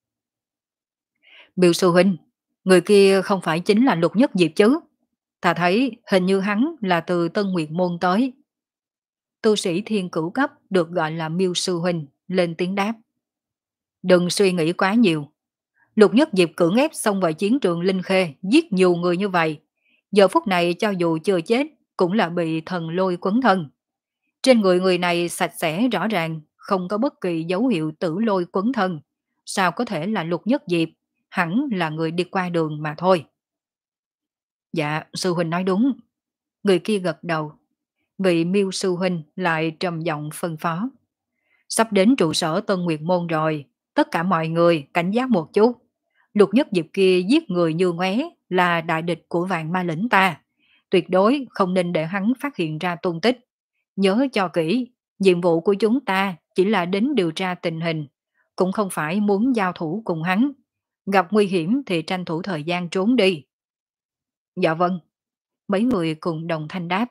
Biểu sư huynh, người kia không phải chính là Lục Nhất Diệp chứ? Ta thấy hình như hắn là từ Tân Nguyệt Môn tới. Tu sĩ thiên cửu cấp được gọi là Miêu sư huynh, lên tiếng đáp: Đừng suy nghĩ quá nhiều. Lục Nhất Diệp cưỡng ép xông vào chiến trường Linh Khê, giết nhiều người như vậy. Giờ phút này cho dù chưa chết, cũng là bị thần lôi quấn thân. Trên người người này sạch sẽ rõ ràng, không có bất kỳ dấu hiệu tử lôi quấn thân. Sao có thể là Lục Nhất Diệp? hẳn là người đi qua đường mà thôi. Dạ, sư huynh nói đúng. Người kia gật đầu. Vị Miêu sư huynh lại trầm giọng phân phó. Sắp đến trụ sở Tân Nguyệt Môn rồi, tất cả mọi người cảnh giác một chút. Lục Nhất Diệp kia giết người như ngoé là đại địch của vạn ma lĩnh ta. Tuyệt đối không nên để hắn phát hiện ra tung tích. Nhớ cho kỹ, nhiệm vụ của chúng ta chỉ là đến điều tra tình hình, cũng không phải muốn giao thủ cùng hắn. Gặp nguy hiểm thì tranh thủ thời gian trốn đi. Dạ vâng, mấy người cùng đồng thanh đáp.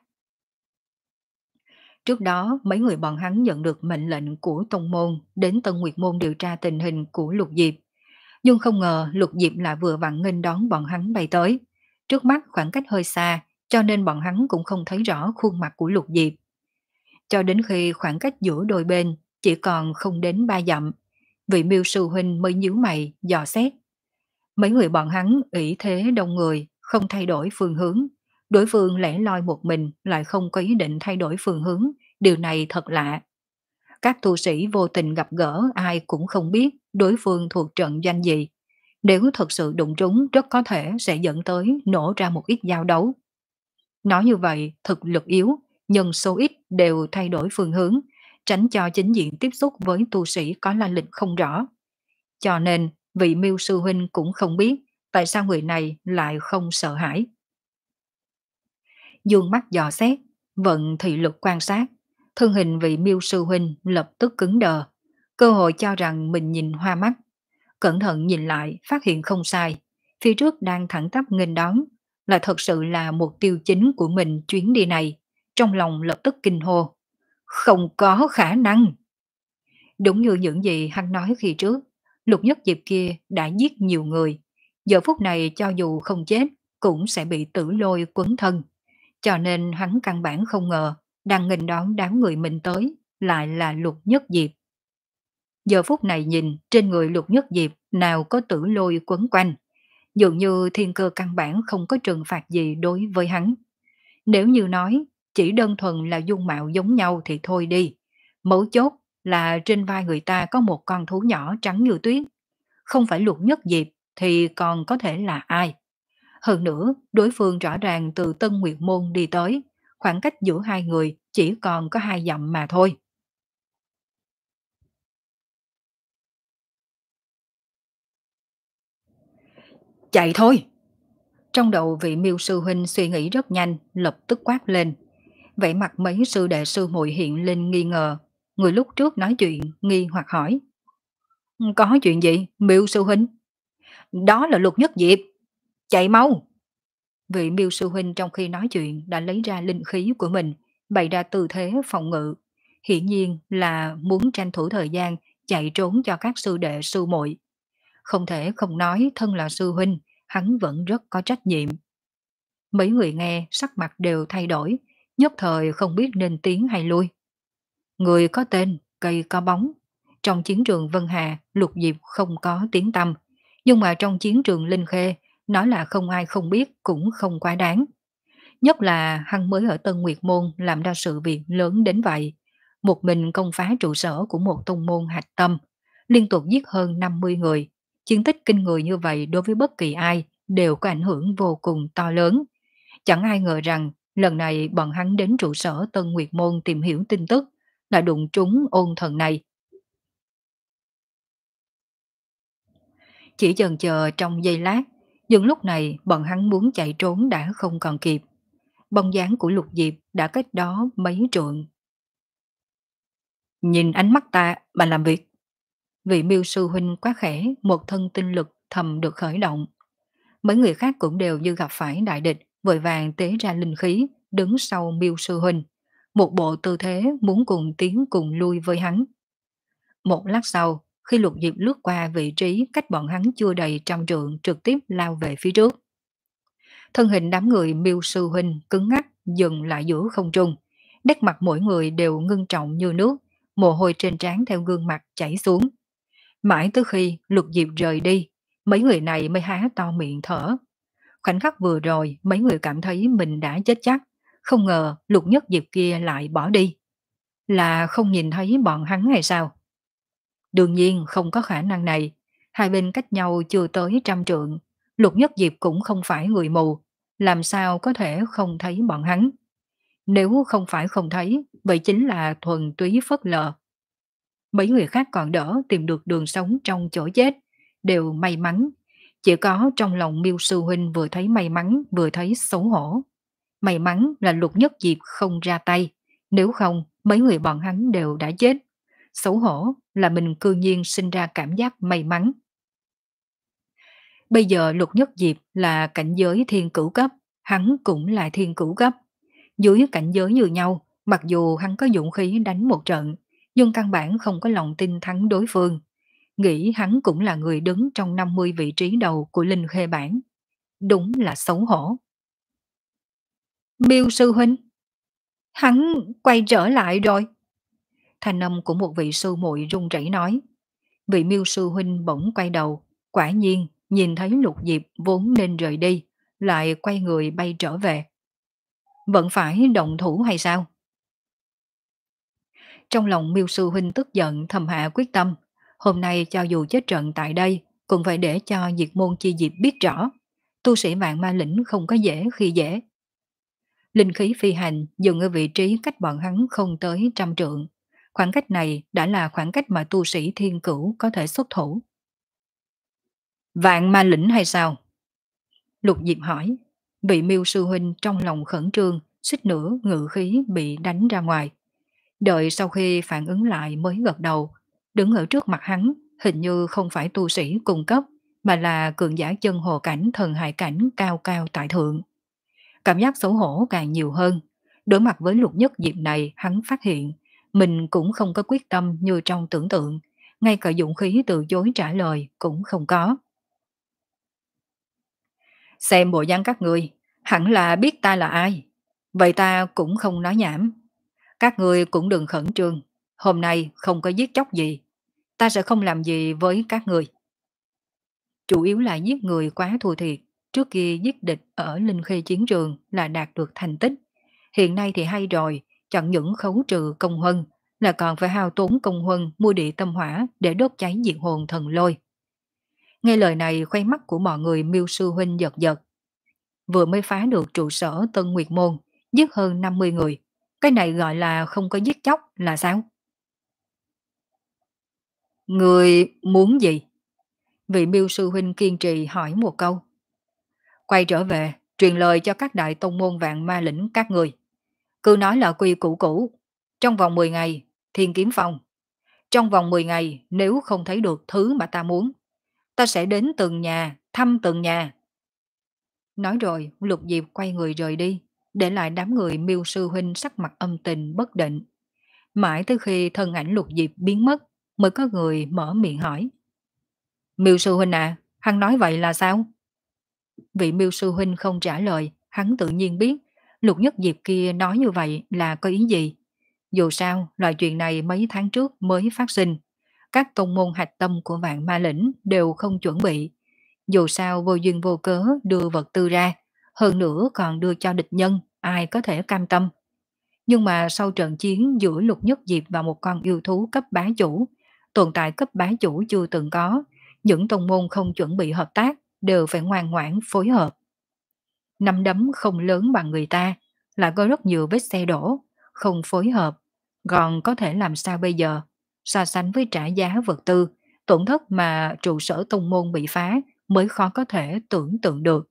Trước đó, mấy người bọn hắn nhận được mệnh lệnh của Tông Môn đến Tân Nguyệt Môn điều tra tình hình của Lục Diệp. Nhưng không ngờ Lục Diệp lại vừa vặn nghênh đón bọn hắn bay tới. Trước mắt khoảng cách hơi xa, cho nên bọn hắn cũng không thấy rõ khuôn mặt của Lục Diệp. Cho đến khi khoảng cách giữa đôi bên chỉ còn không đến ba dặm, vị Miêu sư huynh mới nhíu mày dò xét. Mấy người bọn hắn ỷ thế đông người, không thay đổi phương hướng. Đối phương lẻ loi một mình lại không có ý định thay đổi phương hướng, điều này thật lạ. Các tu sĩ vô tình gặp gỡ ai cũng không biết đối phương thuộc trận doanh gì. Nếu thật sự đụng trúng rất có thể sẽ dẫn tới nổ ra một ít giao đấu. Nói như vậy, thực lực yếu, nhân số ít đều thay đổi phương hướng, tránh cho chính diện tiếp xúc với tu sĩ có lai lịch không rõ. Cho nên, vị Miêu sư huynh cũng không biết tại sao người này lại không sợ hãi. Dương mắt dò xét, vận thị lực quan sát, thân hình vị Miêu sư huynh lập tức cứng đờ, cơ hội cho rằng mình nhìn hoa mắt. Cẩn thận nhìn lại, phát hiện không sai, phía trước đang thẳng tắp nghênh đón, là thật sự là mục tiêu chính của mình chuyến đi này. Trong lòng lập tức kinh hô. Không có khả năng. Đúng như những gì hắn nói khi trước, Lục Nhất Diệp kia đã giết nhiều người. Giờ phút này cho dù không chết, cũng sẽ bị tử lôi quấn thân. Cho nên hắn căn bản không ngờ, đang nghênh đón đám người mình tới, lại là Lục Nhất Diệp. Giờ phút này nhìn, trên người Lục Nhất Diệp nào có tử lôi quấn quanh. Dường như thiên cơ căn bản không có trừng phạt gì đối với hắn. Nếu như nói, chỉ đơn thuần là dung mạo giống nhau thì thôi đi. Mấu chốt là trên vai người ta có một con thú nhỏ trắng như tuyết. Không phải Lục Nhất Diệp thì còn có thể là ai? Hơn nữa, đối phương rõ ràng từ Tân Nguyệt Môn đi tới, khoảng cách giữa hai người chỉ còn có hai dặm mà thôi. Chạy thôi! Trong đầu vị Miêu sư huynh suy nghĩ rất nhanh, lập tức quát lên. Vẻ mặt mấy sư đệ sư muội hiện lên nghi ngờ. Người lúc trước nói chuyện, nghi hoặc hỏi. Có chuyện gì, Miêu sư huynh? Đó là Lục Nhất Diệp. Chạy mau! Vị Miêu sư huynh trong khi nói chuyện đã lấy ra linh khí của mình, bày ra tư thế phòng ngự. Hiển nhiên là muốn tranh thủ thời gian chạy trốn cho các sư đệ sư muội. Không thể không nói thân là sư huynh, hắn vẫn rất có trách nhiệm. Mấy người nghe sắc mặt đều thay đổi, nhất thời không biết nên tiến hay lui. Người có tên, cây có bóng. Trong chiến trường Vân Hà, Lục Diệp không có tiếng tăm. Nhưng mà trong chiến trường Linh Khê, nói là không ai không biết cũng không quá đáng. Nhất là hắn mới ở Tân Nguyệt Môn làm ra sự việc lớn đến vậy. Một mình công phá trụ sở của một tông môn hạch tâm, liên tục giết hơn năm mươi người. Chiến tích kinh người như vậy đối với bất kỳ ai đều có ảnh hưởng vô cùng to lớn. Chẳng ai ngờ rằng lần này bọn hắn đến trụ sở Tân Nguyệt Môn tìm hiểu tin tức là đụng trúng ôn thần này. Chỉ chần chờ trong giây lát, nhưng lúc này bọn hắn muốn chạy trốn đã không còn kịp. Bóng dáng của Lục Diệp đã cách đó mấy trượng. Nhìn ánh mắt ta mà làm việc. Vị Miêu sư huynh quá khẽ, một thân tinh lực thầm được khởi động. Mấy người khác cũng đều như gặp phải đại địch, vội vàng tế ra linh khí, đứng sau Miêu sư huynh. Một bộ tư thế muốn cùng tiến cùng lui với hắn. Một lát sau, khi Lục Diệp lướt qua vị trí cách bọn hắn chưa đầy trăm trượng trực tiếp lao về phía trước. Thân hình đám người Miêu sư huynh cứng ngắc dừng lại giữa không trung. Nét mặt mỗi người đều ngưng trọng như nước, mồ hôi trên trán theo gương mặt chảy xuống. Mãi tới khi Lục Diệp rời đi, mấy người này mới há to miệng thở. Khoảnh khắc vừa rồi, mấy người cảm thấy mình đã chết chắc, không ngờ Lục Nhất Diệp kia lại bỏ đi. Là không nhìn thấy bọn hắn hay sao? Đương nhiên không có khả năng này, Hai bên cách nhau chưa tới trăm trượng, Lục Nhất Diệp cũng không phải người mù, làm sao có thể không thấy bọn hắn. Nếu không phải không thấy, vậy chính là thuần túy phớt lờ. Mấy người khác còn đỡ tìm được đường sống trong chỗ chết, đều may mắn. Chỉ có trong lòng Miêu Sư Huynh vừa thấy may mắn vừa thấy xấu hổ. May mắn là Lục Nhất Diệp không ra tay, nếu không mấy người bọn hắn đều đã chết. Xấu hổ là mình cư nhiên sinh ra cảm giác may mắn. Bây giờ Lục Nhất Diệp là cảnh giới thiên cửu cấp, hắn cũng là thiên cửu cấp. Dưới cảnh giới như nhau, mặc dù hắn có dũng khí đánh một trận, nhưng căn bản không có lòng tin thắng đối phương. Nghĩ hắn cũng là người đứng trong năm mươi vị trí đầu của Linh Khê bảng. Đúng là xấu hổ. Miêu sư huynh, hắn quay trở lại rồi. Thanh âm của một vị sư muội run rẩy nói. Vị Miêu sư huynh bỗng quay đầu, quả nhiên nhìn thấy Lục Diệp vốn nên rời đi, lại quay người bay trở về. Vẫn phải động thủ hay sao? Trong lòng Miêu sư huynh tức giận thầm hạ quyết tâm, hôm nay cho dù chết trận tại đây, cũng phải để cho Diệt môn chi Diệp biết rõ, tu sĩ vạn ma lĩnh không có dễ khi dễ. Linh khí phi hành dừng ở vị trí cách bọn hắn không tới trăm trượng. Khoảng cách này đã là khoảng cách mà tu sĩ thiên cửu có thể xuất thủ. Vạn ma lĩnh hay sao? Lục Diệp hỏi. Vị Miêu sư huynh trong lòng khẩn trương, xích nữa ngự khí bị đánh ra ngoài. Đợi sau khi phản ứng lại mới gật đầu, đứng ở trước mặt hắn, hình như không phải tu sĩ cung cấp, mà là cường giả chân hồ cảnh thần hài cảnh cao cao tại thượng. Cảm giác xấu hổ càng nhiều hơn. Đối mặt với Lục Nhất Diệp này, hắn phát hiện mình cũng không có quyết tâm như trong tưởng tượng, ngay cả dũng khí từ chối trả lời cũng không có. Xem bộ dáng các người, hẳn là biết ta là ai. Vậy ta cũng không nói nhảm. Các người cũng đừng khẩn trương. Hôm nay không có giết chóc gì. Ta sẽ không làm gì với các người. Chủ yếu là giết người quá thua thiệt. Trước kia giết địch ở Linh Khê chiến trường là đạt được thành tích. Hiện nay thì hay rồi, chẳng những khấu trừ công huân, là còn phải hao tốn công huân mua địa tâm hỏa để đốt cháy diệt hồn thần lôi. Nghe lời này khoe mắt của mọi người Miêu sư huynh giật giật. Vừa mới phá được trụ sở Tân Nguyệt Môn, giết hơn năm mươi người. Cái này gọi là không có giết chóc là sao? Người muốn gì? Vị Miêu sư huynh kiên trì hỏi một câu. Quay trở về, truyền lời cho các đại tông môn vạn ma lĩnh các người. Cứ nói là quy củ cũ. Trong vòng mười ngày, thiên kiếm phong. Trong vòng mười ngày, nếu không thấy được thứ mà ta muốn, ta sẽ đến từng nhà, thăm từng nhà. Nói rồi, Lục Diệp quay người rời đi, để lại đám người Miêu sư huynh sắc mặt âm tình bất định. Mãi tới khi thân ảnh Lục Diệp biến mất, mới có người mở miệng hỏi. Miêu sư huynh à, hắn nói vậy là sao? Vị Miêu sư huynh không trả lời, hắn tự nhiên biết Lục Nhất Diệp kia nói như vậy là có ý gì. Dù sao, loại chuyện này mấy tháng trước mới phát sinh. Các tông môn hạch tâm của vạn ma lĩnh đều không chuẩn bị. Dù sao vô duyên vô cớ đưa vật tư ra, hơn nữa còn đưa cho địch nhân, ai có thể cam tâm. Nhưng mà sau trận chiến giữa Lục Nhất Diệp và một con yêu thú cấp bá chủ, tồn tại cấp bá chủ chưa từng có, những tông môn không chuẩn bị hợp tác đều phải ngoan ngoãn phối hợp. Nắm đấm không lớn bằng người ta, lại có rất nhiều vết xe đổ, không phối hợp, còn có thể làm sao bây giờ? So sánh với trả giá vật tư, tổn thất mà trụ sở tông môn bị phá mới khó có thể tưởng tượng được.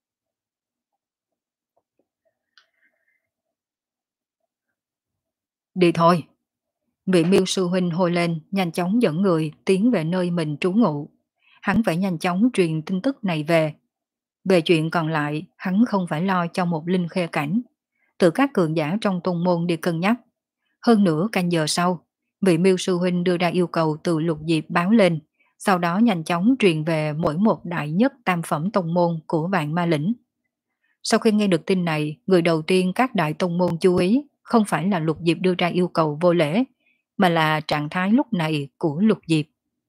Đi thôi. Vị Miêu sư huynh hô lên, nhanh chóng dẫn người tiến về nơi mình trú ngụ. Hắn phải nhanh chóng truyền tin tức này về. Về chuyện còn lại, hắn không phải lo cho một linh khê cảnh. Tự các cường giả trong tôn môn đi cân nhắc. Hơn nữa canh giờ sau, vị Miêu sư huynh đưa ra yêu cầu từ Lục Diệp báo lên, sau đó nhanh chóng truyền về mỗi một đại nhất tam phẩm tông môn của vạn ma lĩnh. Sau khi nghe được tin này, người đầu tiên các đại tông môn chú ý không phải là Lục Diệp đưa ra yêu cầu vô lễ, mà là trạng thái lúc này của Lục Diệp.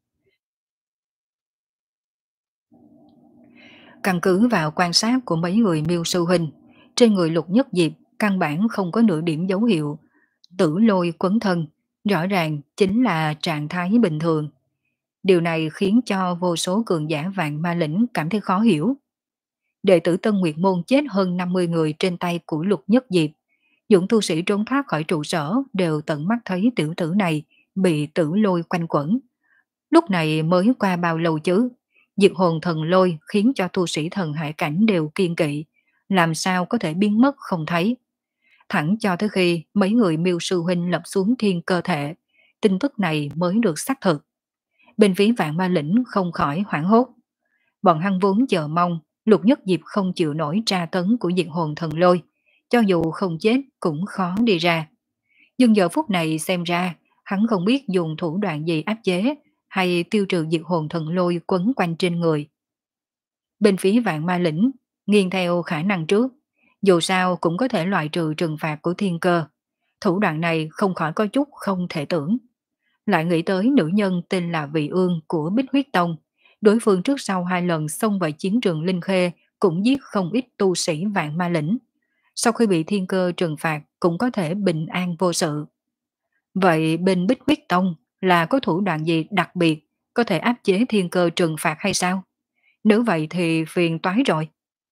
Căn cứ vào quan sát của mấy người Miêu sư huynh, trên người Lục Nhất Diệp căn bản không có nửa điểm dấu hiệu tử lôi quấn thân, rõ ràng chính là trạng thái bình thường. Điều này khiến cho vô số cường giả vạn ma lĩnh cảm thấy khó hiểu. Đệ tử Tân Nguyệt Môn chết hơn năm mươi người trên tay của Lục Nhất Diệp. Những tu sĩ trốn thoát khỏi trụ sở đều tận mắt thấy tiểu tử này bị tử lôi quanh quẩn. Lúc này mới qua bao lâu chứ? Diệt hồn thần lôi khiến cho tu sĩ thần hải cảnh đều kiên kỵ, làm sao có thể biến mất không thấy. Thẳng cho tới khi mấy người Miêu sư huynh lập xuống thiên cơ thể, tin tức này mới được xác thực. Bên phía vạn ma lĩnh không khỏi hoảng hốt. Bọn hắn vốn chờ mong Lục Nhất Diệp không chịu nổi tra tấn của diệt hồn thần lôi, cho dù không chết cũng khó đi ra. Nhưng giờ phút này xem ra, hắn không biết dùng thủ đoạn gì áp chế hay tiêu trừ diệt hồn thần lôi quấn quanh trên người. Bên phía vạn ma lĩnh, nghiêng theo khả năng trước, dù sao cũng có thể loại trừ trừng phạt của thiên cơ. Thủ đoạn này không khỏi có chút không thể tưởng. Lại nghĩ tới nữ nhân tên là Vị Ương của Bích Huyết Tông. Đối phương trước sau hai lần xông vào chiến trường Linh Khê cũng giết không ít tu sĩ vạn ma lĩnh. Sau khi bị thiên cơ trừng phạt cũng có thể bình an vô sự. Vậy bên Bích Huyết Tông là có thủ đoạn gì đặc biệt có thể áp chế thiên cơ trừng phạt hay sao? Nếu vậy thì phiền toái rồi.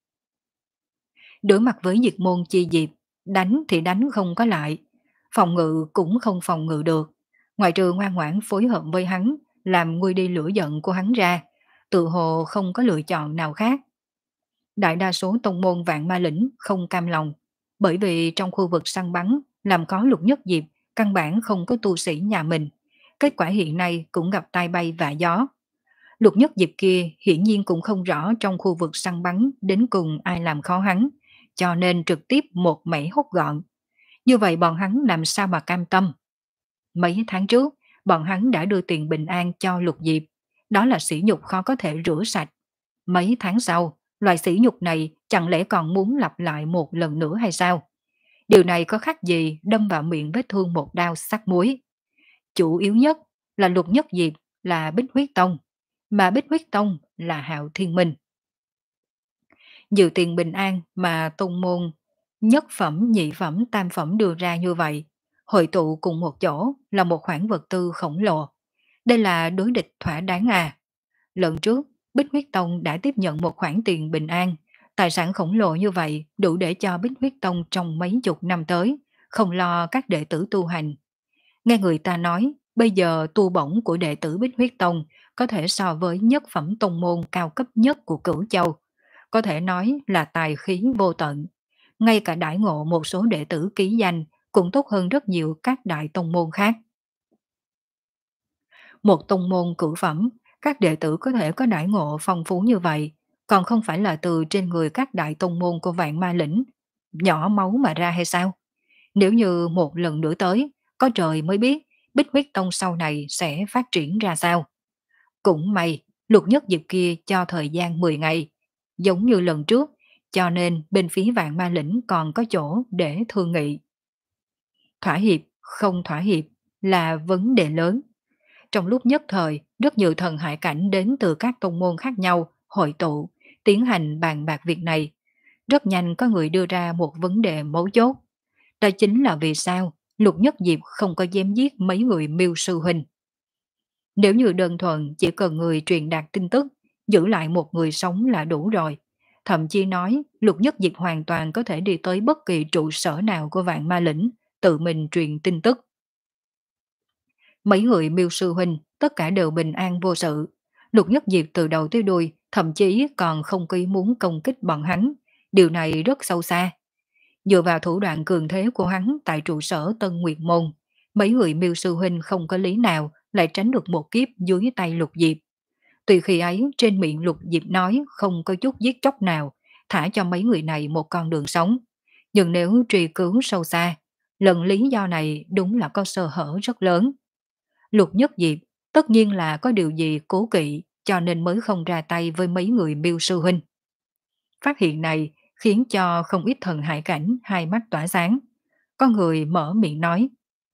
Đối mặt với diệt môn chi diệp, đánh thì đánh không có lại, phòng ngự cũng không phòng ngự được. Ngoài trừ ngoan ngoãn phối hợp với hắn, làm nguôi đi lửa giận của hắn ra, tự hồ không có lựa chọn nào khác. Đại đa số tông môn vạn ma lĩnh không cam lòng, bởi vì trong khu vực săn bắn làm có Lục Nhất Diệp, căn bản không có tu sĩ nhà mình. Kết quả hiện nay cũng gặp tai bay vạ gió. Lục Nhất Diệp kia hiển nhiên cũng không rõ trong khu vực săn bắn đến cùng ai làm khó hắn, cho nên trực tiếp một mẻ hốt gọn. Như vậy bọn hắn làm sao mà cam tâm? Mấy tháng trước, bọn hắn đã đưa tiền bình an cho Lục Diệp. Đó là sỉ nhục khó có thể rửa sạch. Mấy tháng sau, loại sỉ nhục này chẳng lẽ còn muốn lặp lại một lần nữa hay sao? Điều này có khác gì đâm vào miệng vết thương một đao sắc muối. Chủ yếu nhất là Lục Nhất Diệp là Bích Huyết Tông, mà Bích Huyết Tông là Hạo Thiên Minh. Dự tiền bình an mà tông môn nhất phẩm, nhị phẩm, tam phẩm đưa ra như vậy, hội tụ cùng một chỗ là một khoản vật tư khổng lồ. Đây là đối địch thỏa đáng à. Lần trước, Bích Huyết Tông đã tiếp nhận một khoản tiền bình an, tài sản khổng lồ như vậy đủ để cho Bích Huyết Tông trong mấy chục năm tới, không lo các đệ tử tu hành. Nghe người ta nói, bây giờ tu bổng của đệ tử Bích Huyết Tông có thể so với nhất phẩm tông môn cao cấp nhất của Cửu Châu. Có thể nói là tài khí vô tận. Ngay cả đãi ngộ một số đệ tử ký danh cũng tốt hơn rất nhiều các đại tông môn khác. Một tông môn cửu phẩm, các đệ tử có thể có đãi ngộ phong phú như vậy, còn không phải là từ trên người các đại tông môn của vạn ma lĩnh, nhỏ máu mà ra hay sao? Nếu như một lần nữa tới, có trời mới biết Bích Huyết Tông sau này sẽ phát triển ra sao. Cũng may, Lục Nhất Diệp kia cho thời gian mười ngày, giống như lần trước, cho nên bên phía vạn ma lĩnh còn có chỗ để thương nghị. Thỏa hiệp, không thỏa hiệp là vấn đề lớn. Trong lúc nhất thời, rất nhiều thần hải cảnh đến từ các tông môn khác nhau hội tụ, tiến hành bàn bạc việc này. Rất nhanh có người đưa ra một vấn đề mấu chốt. Đó chính là vì sao Lục Nhất Diệp không có dám giết mấy người Miêu sư huynh. Nếu như đơn thuần chỉ cần người truyền đạt tin tức, giữ lại một người sống là đủ rồi. Thậm chí nói Lục Nhất Diệp hoàn toàn có thể đi tới bất kỳ trụ sở nào của vạn ma lĩnh, tự mình truyền tin tức. Mấy người Miêu sư huynh tất cả đều bình an vô sự. Lục Nhất Diệp từ đầu tới đuôi thậm chí còn không có ý muốn công kích bọn hắn. Điều này rất sâu xa. Dựa vào thủ đoạn cường thế của hắn tại trụ sở Tân Nguyệt Môn, mấy người Miêu sư huynh không có lý nào lại tránh được một kiếp dưới tay Lục Diệp. Tuy khi ấy trên miệng Lục Diệp nói không có chút giết chóc nào, thả cho mấy người này một con đường sống. Nhưng nếu truy cứu sâu xa, lần lý do này đúng là có sơ hở rất lớn. Lục Nhất Diệp tất nhiên là có điều gì cố kỵ, cho nên mới không ra tay với mấy người Miêu sư huynh. Phát hiện này khiến cho không ít thần hải cảnh hai mắt tỏa sáng. Có người mở miệng nói: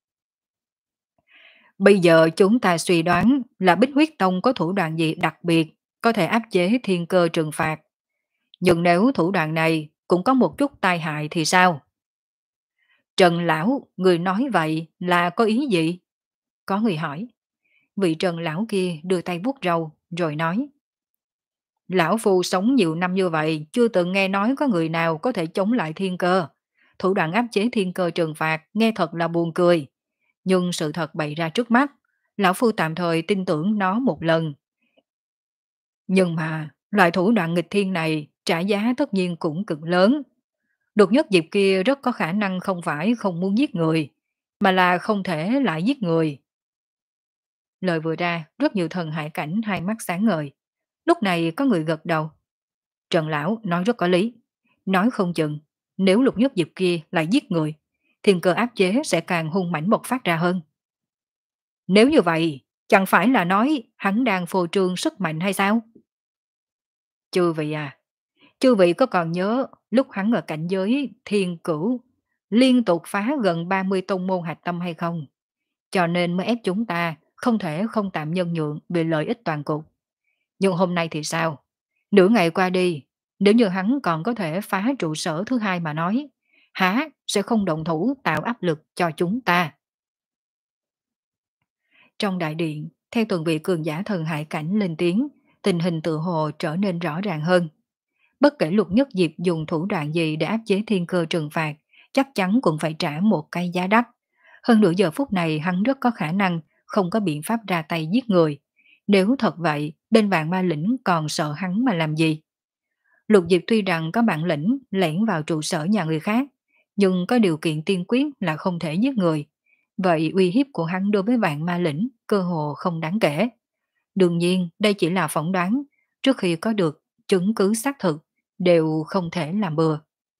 bây giờ chúng ta suy đoán là Bích Huyết Tông có thủ đoạn gì đặc biệt có thể áp chế thiên cơ trừng phạt. Nhưng nếu thủ đoạn này cũng có một chút tai hại thì sao? Trần Lão, người nói vậy là có ý gì? Có người hỏi. Vị Trần lão kia đưa tay vuốt râu rồi nói: Lão Phu sống nhiều năm như vậy, chưa từng nghe nói có người nào có thể chống lại thiên cơ. Thủ đoạn áp chế thiên cơ trừng phạt nghe thật là buồn cười. Nhưng sự thật bày ra trước mắt, Lão Phu tạm thời tin tưởng nó một lần. Nhưng mà, loại thủ đoạn nghịch thiên này trả giá tất nhiên cũng cực lớn. Đột nhất diệp kia rất có khả năng không phải không muốn giết người, mà là không thể lại giết người. Lời vừa ra, rất nhiều thần hải cảnh hai mắt sáng ngời. Lúc này có người gật đầu. Trần Lão nói rất có lý. Nói không chừng, nếu lục nhất diệp kia lại giết người, thiên cơ áp chế sẽ càng hung mãnh bộc phát ra hơn. Nếu như vậy, chẳng phải là nói hắn đang phô trương sức mạnh hay sao? Chư vị à, chư vị có còn nhớ lúc hắn ở cảnh giới thiên cửu liên tục phá gần ba mươi tông môn hạch tâm hay không? Cho nên mới ép chúng ta không thể không tạm nhân nhượng về lợi ích toàn cục. Nhưng hôm nay thì sao? Nửa ngày qua đi, nếu như hắn còn có thể phá trụ sở thứ hai mà nói, há sẽ không động thủ tạo áp lực cho chúng ta. Trong đại điện, theo từng vị cường giả thần hải cảnh lên tiếng, tình hình tự hồ trở nên rõ ràng hơn. Bất kể Lục Nhất Diệp dùng thủ đoạn gì để áp chế thiên cơ trừng phạt, chắc chắn cũng phải trả một cái giá đắt. Hơn nửa giờ phút này hắn rất có khả năng không có biện pháp ra tay giết người. Nếu thật vậy, bên vạn ma lĩnh còn sợ hắn mà làm gì? Lục Diệp tuy rằng có bản lĩnh lẻn vào trụ sở nhà người khác, nhưng có điều kiện tiên quyết là không thể giết người. Vậy uy hiếp của hắn đối với vạn ma lĩnh cơ hồ không đáng kể. Đương nhiên đây chỉ là phỏng đoán, trước khi có được chứng cứ xác thực đều không thể làm bừa.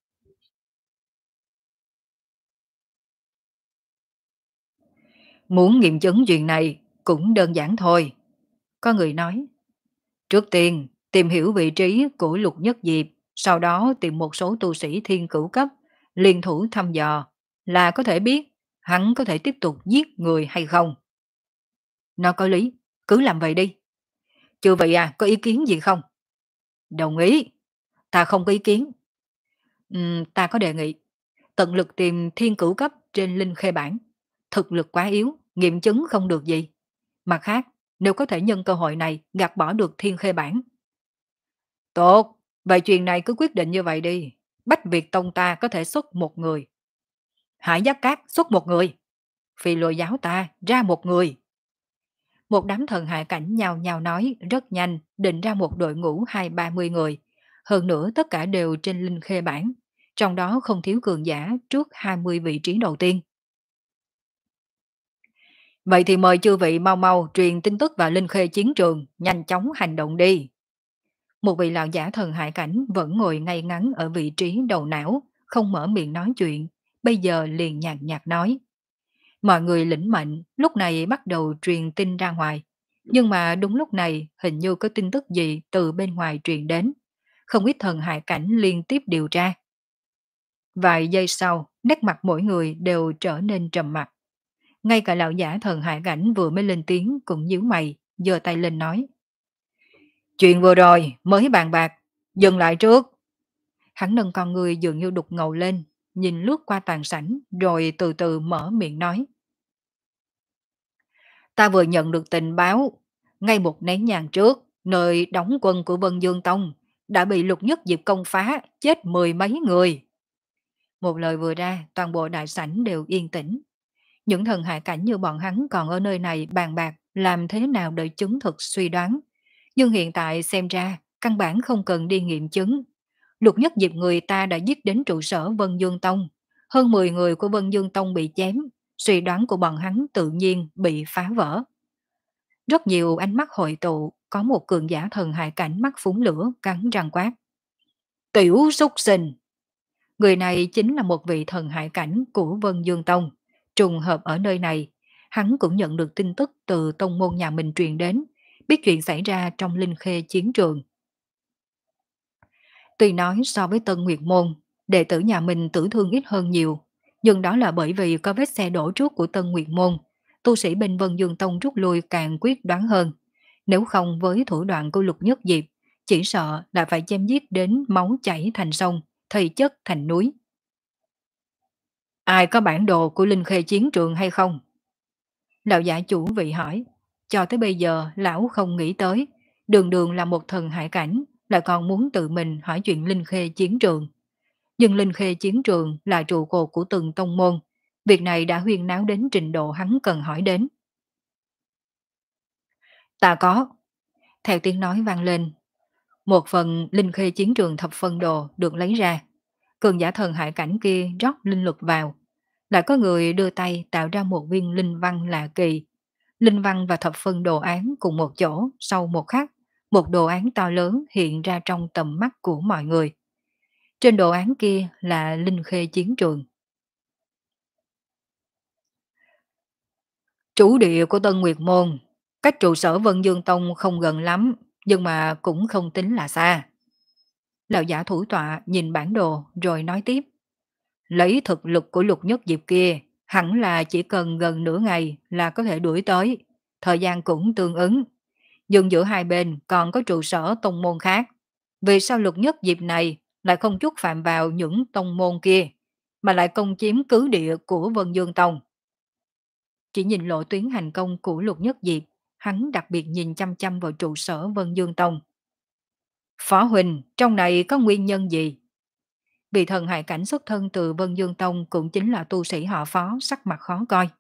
Muốn nghiệm chứng chuyện này cũng đơn giản thôi. Có người nói, trước tiên tìm hiểu vị trí của Lục Nhất Diệp, sau đó tìm một số tu sĩ thiên cửu cấp, liên thủ thăm dò, là có thể biết hắn có thể tiếp tục giết người hay không. Nó có lý, cứ làm vậy đi. Chư vị à, có ý kiến gì không? Đồng ý, ta không có ý kiến. Ừm, ta có đề nghị, tận lực tìm thiên cửu cấp trên linh khê bản. Thực lực quá yếu, nghiệm chứng không được gì. Mặt khác, nếu có thể nhân cơ hội này gạt bỏ được thiên khê bản. Tốt, vậy chuyện này cứ quyết định như vậy đi. Bách Việt Tông ta có thể xuất một người. Hải Giác Cát xuất một người. Phi lôi giáo ta ra một người. Một đám thần hạ cảnh nhào nhào nói rất nhanh định ra một đội ngũ hai ba mươi người. Hơn nữa tất cả đều trên linh khê bản. Trong đó không thiếu cường giả trước hai mươi vị trí đầu tiên. Vậy thì mời chư vị mau mau truyền tin tức vào linh khê chiến trường, nhanh chóng hành động đi. Một vị lão giả thần hải cảnh vẫn ngồi ngay ngắn ở vị trí đầu não, không mở miệng nói chuyện, bây giờ liền nhạt nhạt nói. Mọi người lĩnh mệnh, lúc này bắt đầu truyền tin ra ngoài. Nhưng mà đúng lúc này, hình như có tin tức gì từ bên ngoài truyền đến. Không ít thần hải cảnh liên tiếp điều tra. Vài giây sau, nét mặt mỗi người đều trở nên trầm mặc. Ngay cả lão giả thần hải cảnh vừa mới lên tiếng cũng nhíu mày, giơ tay lên nói. Chuyện vừa rồi mới bàn bạc, dừng lại trước. Hắn nâng con người dường như đục ngầu lên, nhìn lướt qua toàn sảnh rồi từ từ mở miệng nói. Ta vừa nhận được tình báo, ngay một nén nhang trước, nơi đóng quân của Vân Dương Tông đã bị Lục Nhất Diệp công phá, chết mười mấy người. Một lời vừa ra, toàn bộ đại sảnh đều yên tĩnh. Những thần hạ cảnh như bọn hắn còn ở nơi này bàn bạc làm thế nào để chứng thực suy đoán. Nhưng hiện tại xem ra, căn bản không cần đi nghiệm chứng. Lục Nhất Diệp người ta đã giết đến trụ sở Vân Dương Tông. Hơn mười người của Vân Dương Tông bị chém, suy đoán của bọn hắn tự nhiên bị phá vỡ. Rất nhiều ánh mắt hội tụ, có một cường giả thần hại cảnh mắt phúng lửa cắn răng quát. Tiểu súc sinh! Người này chính là một vị thần hại cảnh của Vân Dương Tông. Trùng hợp ở nơi này, hắn cũng nhận được tin tức từ tông môn nhà mình truyền đến, biết chuyện xảy ra trong linh khê chiến trường. Tuy nói so với Tân Nguyệt Môn, đệ tử nhà mình tử thương ít hơn nhiều, nhưng đó là bởi vì có vết xe đổ trước của Tân Nguyệt Môn, tu sĩ bên Vân Dương Tông rút lui càng quyết đoán hơn. Nếu không với thủ đoạn của Lục Nhất Diệp, chỉ sợ là phải chém giết đến máu chảy thành sông, thây chất thành núi. Ai có bản đồ của linh khê chiến trường hay không? Lão giả chủ vị hỏi. Cho tới bây giờ lão không nghĩ tới, đường đường là một thần hải cảnh, lại còn muốn tự mình hỏi chuyện Linh Khê chiến trường. Nhưng Linh Khê chiến trường là trụ cột của từng tông môn, việc này đã huyên náo đến trình độ hắn cần hỏi đến. Ta có, theo tiếng nói vang lên, một phần Linh Khê chiến trường thập phân đồ được lấy ra. Cường giả thần hải cảnh kia rót linh lực vào. Lại có người đưa tay tạo ra một viên linh văn lạ kỳ. Linh văn và thập phân đồ án cùng một chỗ, sau một khắc, một đồ án to lớn hiện ra trong tầm mắt của mọi người. Trên đồ án kia là Linh Khê chiến trường. Chủ địa của Tân Nguyệt Môn, cách trụ sở Vân Dương Tông không gần lắm, nhưng mà cũng không tính là xa. Lão giả thủ tọa nhìn bản đồ rồi nói tiếp. Lấy thực lực của Lục Nhất Diệp kia, hẳn là chỉ cần gần nửa ngày là có thể đuổi tới, thời gian cũng tương ứng. Nhưng giữa hai bên còn có trụ sở tông môn khác. Vì sao Lục Nhất Diệp này lại không chút phạm vào những tông môn kia, mà lại công chiếm cứ địa của Vân Dương Tông? Chỉ nhìn lộ tuyến hành công của Lục Nhất Diệp, hắn đặc biệt nhìn chăm chăm vào trụ sở Vân Dương Tông. Phó Huỳnh, trong này có nguyên nhân gì? Vị thần hại cảnh xuất thân từ Vân Dương Tông cũng chính là tu sĩ họ Phó, sắc mặt khó coi.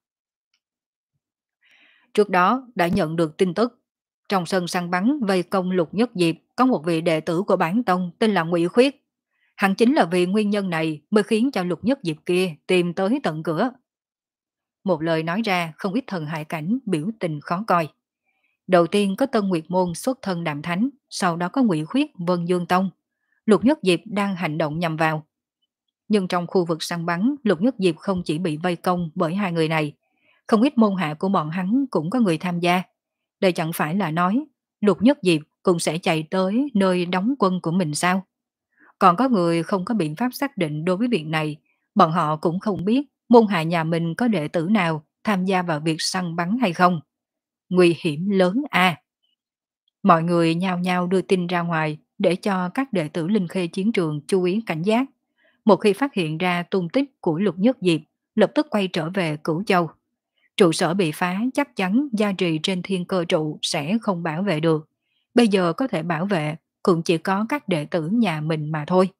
Trước đó đã nhận được tin tức, trong sân săn bắn vây công Lục Nhất Diệp có một vị đệ tử của bản tông tên là Ngụy Khuyết. Hẳn chính là vì nguyên nhân này mới khiến cho Lục Nhất Diệp kia tìm tới tận cửa. Một lời nói ra không ít thần hại cảnh biểu tình khó coi. Đầu tiên có Tân Nguyệt Môn xuất thân Đạm Thánh, sau đó có Ngụy Khuyết Vân Dương Tông. Lục Nhất Diệp đang hành động nhằm vào. Nhưng trong khu vực săn bắn, Lục Nhất Diệp không chỉ bị vây công bởi hai người này, không ít môn hạ của bọn hắn cũng có người tham gia. Đây chẳng phải là nói Lục Nhất Diệp cũng sẽ chạy tới nơi đóng quân của mình sao? Còn có người không có biện pháp xác định đối với việc này, bọn họ cũng không biết môn hạ nhà mình có đệ tử nào tham gia vào việc săn bắn hay không. Nguy hiểm lớn a. Mọi người nhao nhao đưa tin ra ngoài để cho các đệ tử Linh Khê chiến trường chú ý cảnh giác. Một khi phát hiện ra tung tích của Lục Nhất Diệp, lập tức quay trở về Cửu Châu. Trụ sở bị phá chắc chắn gia trì trên thiên cơ trụ sẽ không bảo vệ được. Bây giờ có thể bảo vệ cũng chỉ có các đệ tử nhà mình mà thôi.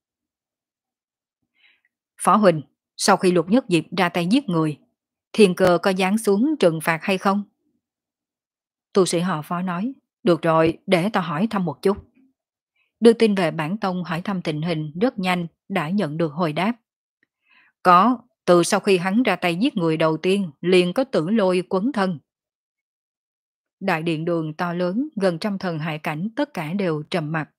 Phó Huỳnh, sau khi Lục Nhất Diệp ra tay giết người, thiên cơ có giáng xuống trừng phạt hay không? Tu sĩ họ Phó nói, được rồi, để tao hỏi thăm một chút. Đưa tin về bản tông hỏi thăm tình hình rất nhanh đã nhận được hồi đáp. Có, từ sau khi hắn ra tay giết người đầu tiên liền có tử lôi quấn thân. Đại điện đường to lớn gần trăm thần hải cảnh tất cả đều trầm mặc.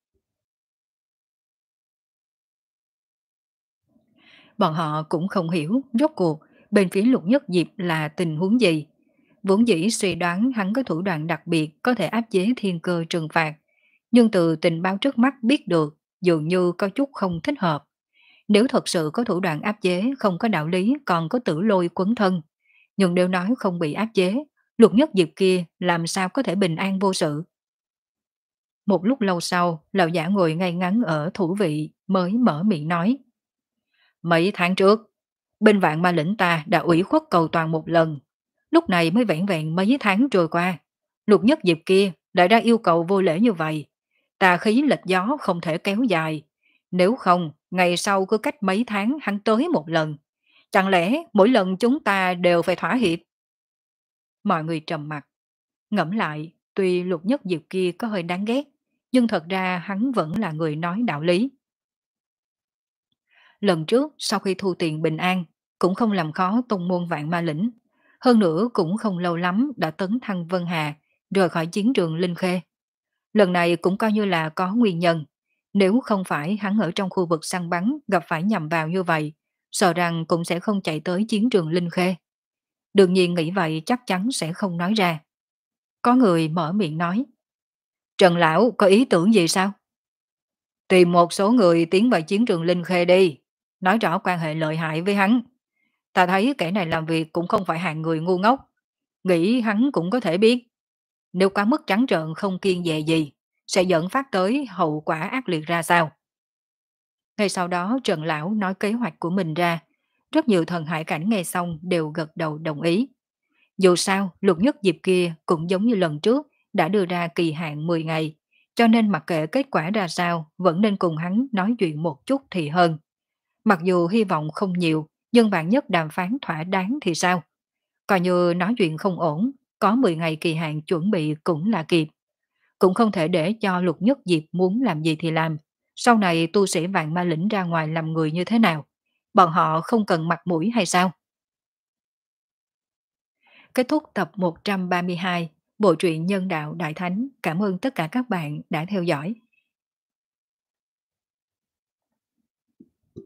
Bọn họ cũng không hiểu rốt cuộc bên phía Lục Nhất Diệp là tình huống gì. Vốn dĩ suy đoán hắn có thủ đoạn đặc biệt có thể áp chế thiên cơ trừng phạt, nhưng từ tình báo trước mắt biết được dường như có chút không thích hợp. Nếu thật sự có thủ đoạn áp chế không có đạo lý còn có tử lôi quấn thân, nhưng nếu nói không bị áp chế, Lục Nhất Diệp kia làm sao có thể bình an vô sự. Một lúc lâu sau, lão giả ngồi ngay ngắn ở thủ vị mới mở miệng nói. Mấy tháng trước, bên vạn ma lĩnh ta đã ủy khuất cầu toàn một lần. Lúc này mới vẹn vẹn mấy tháng trôi qua. Lục Nhất Diệp kia lại ra yêu cầu vô lễ như vậy. Tà khí lệch gió không thể kéo dài. Nếu không, ngày sau cứ cách mấy tháng hắn tới một lần. Chẳng lẽ mỗi lần chúng ta đều phải thỏa hiệp? Mọi người trầm mặt. Ngẫm lại, tuy Lục Nhất Diệp kia có hơi đáng ghét, nhưng thật ra hắn vẫn là người nói đạo lý. Lần trước, sau khi thu tiền bình an, cũng không làm khó tông môn vạn ma lĩnh. Hơn nữa cũng không lâu lắm đã tấn thăng Vân Hà, rời khỏi chiến trường Linh Khê. Lần này cũng coi như là có nguyên nhân. Nếu không phải hắn ở trong khu vực săn bắn gặp phải nhầm vào như vậy, sợ rằng cũng sẽ không chạy tới chiến trường Linh Khê. Đương nhiên nghĩ vậy chắc chắn sẽ không nói ra. Có người mở miệng nói. Trần Lão có ý tưởng gì sao? Tìm một số người tiến vào chiến trường Linh Khê đi. Nói rõ quan hệ lợi hại với hắn. Ta thấy kẻ này làm việc cũng không phải hạng người ngu ngốc. Nghĩ hắn cũng có thể biết. Nếu quá mức trắng trợn không kiêng dè gì, sẽ dẫn phát tới hậu quả ác liệt ra sao. Ngay sau đó Trần Lão nói kế hoạch của mình ra. Rất nhiều thần hải cảnh nghe xong đều gật đầu đồng ý. Dù sao, Lục Nhất Diệp kia cũng giống như lần trước đã đưa ra kỳ hạn mười ngày, cho nên mặc kệ kết quả ra sao vẫn nên cùng hắn nói chuyện một chút thì hơn. Mặc dù hy vọng không nhiều, nhưng bạn nhất đàm phán thỏa đáng thì sao? Coi như nói chuyện không ổn, có mười ngày kỳ hạn chuẩn bị cũng là kịp. Cũng không thể để cho Lục Nhất Diệp muốn làm gì thì làm. Sau này tu sĩ vạn ma lĩnh ra ngoài làm người như thế nào? Bọn họ không cần mặt mũi hay sao? Kết thúc tập một trăm ba mươi hai, bộ truyện Nhân đạo Đại Thánh. Cảm ơn tất cả các bạn đã theo dõi.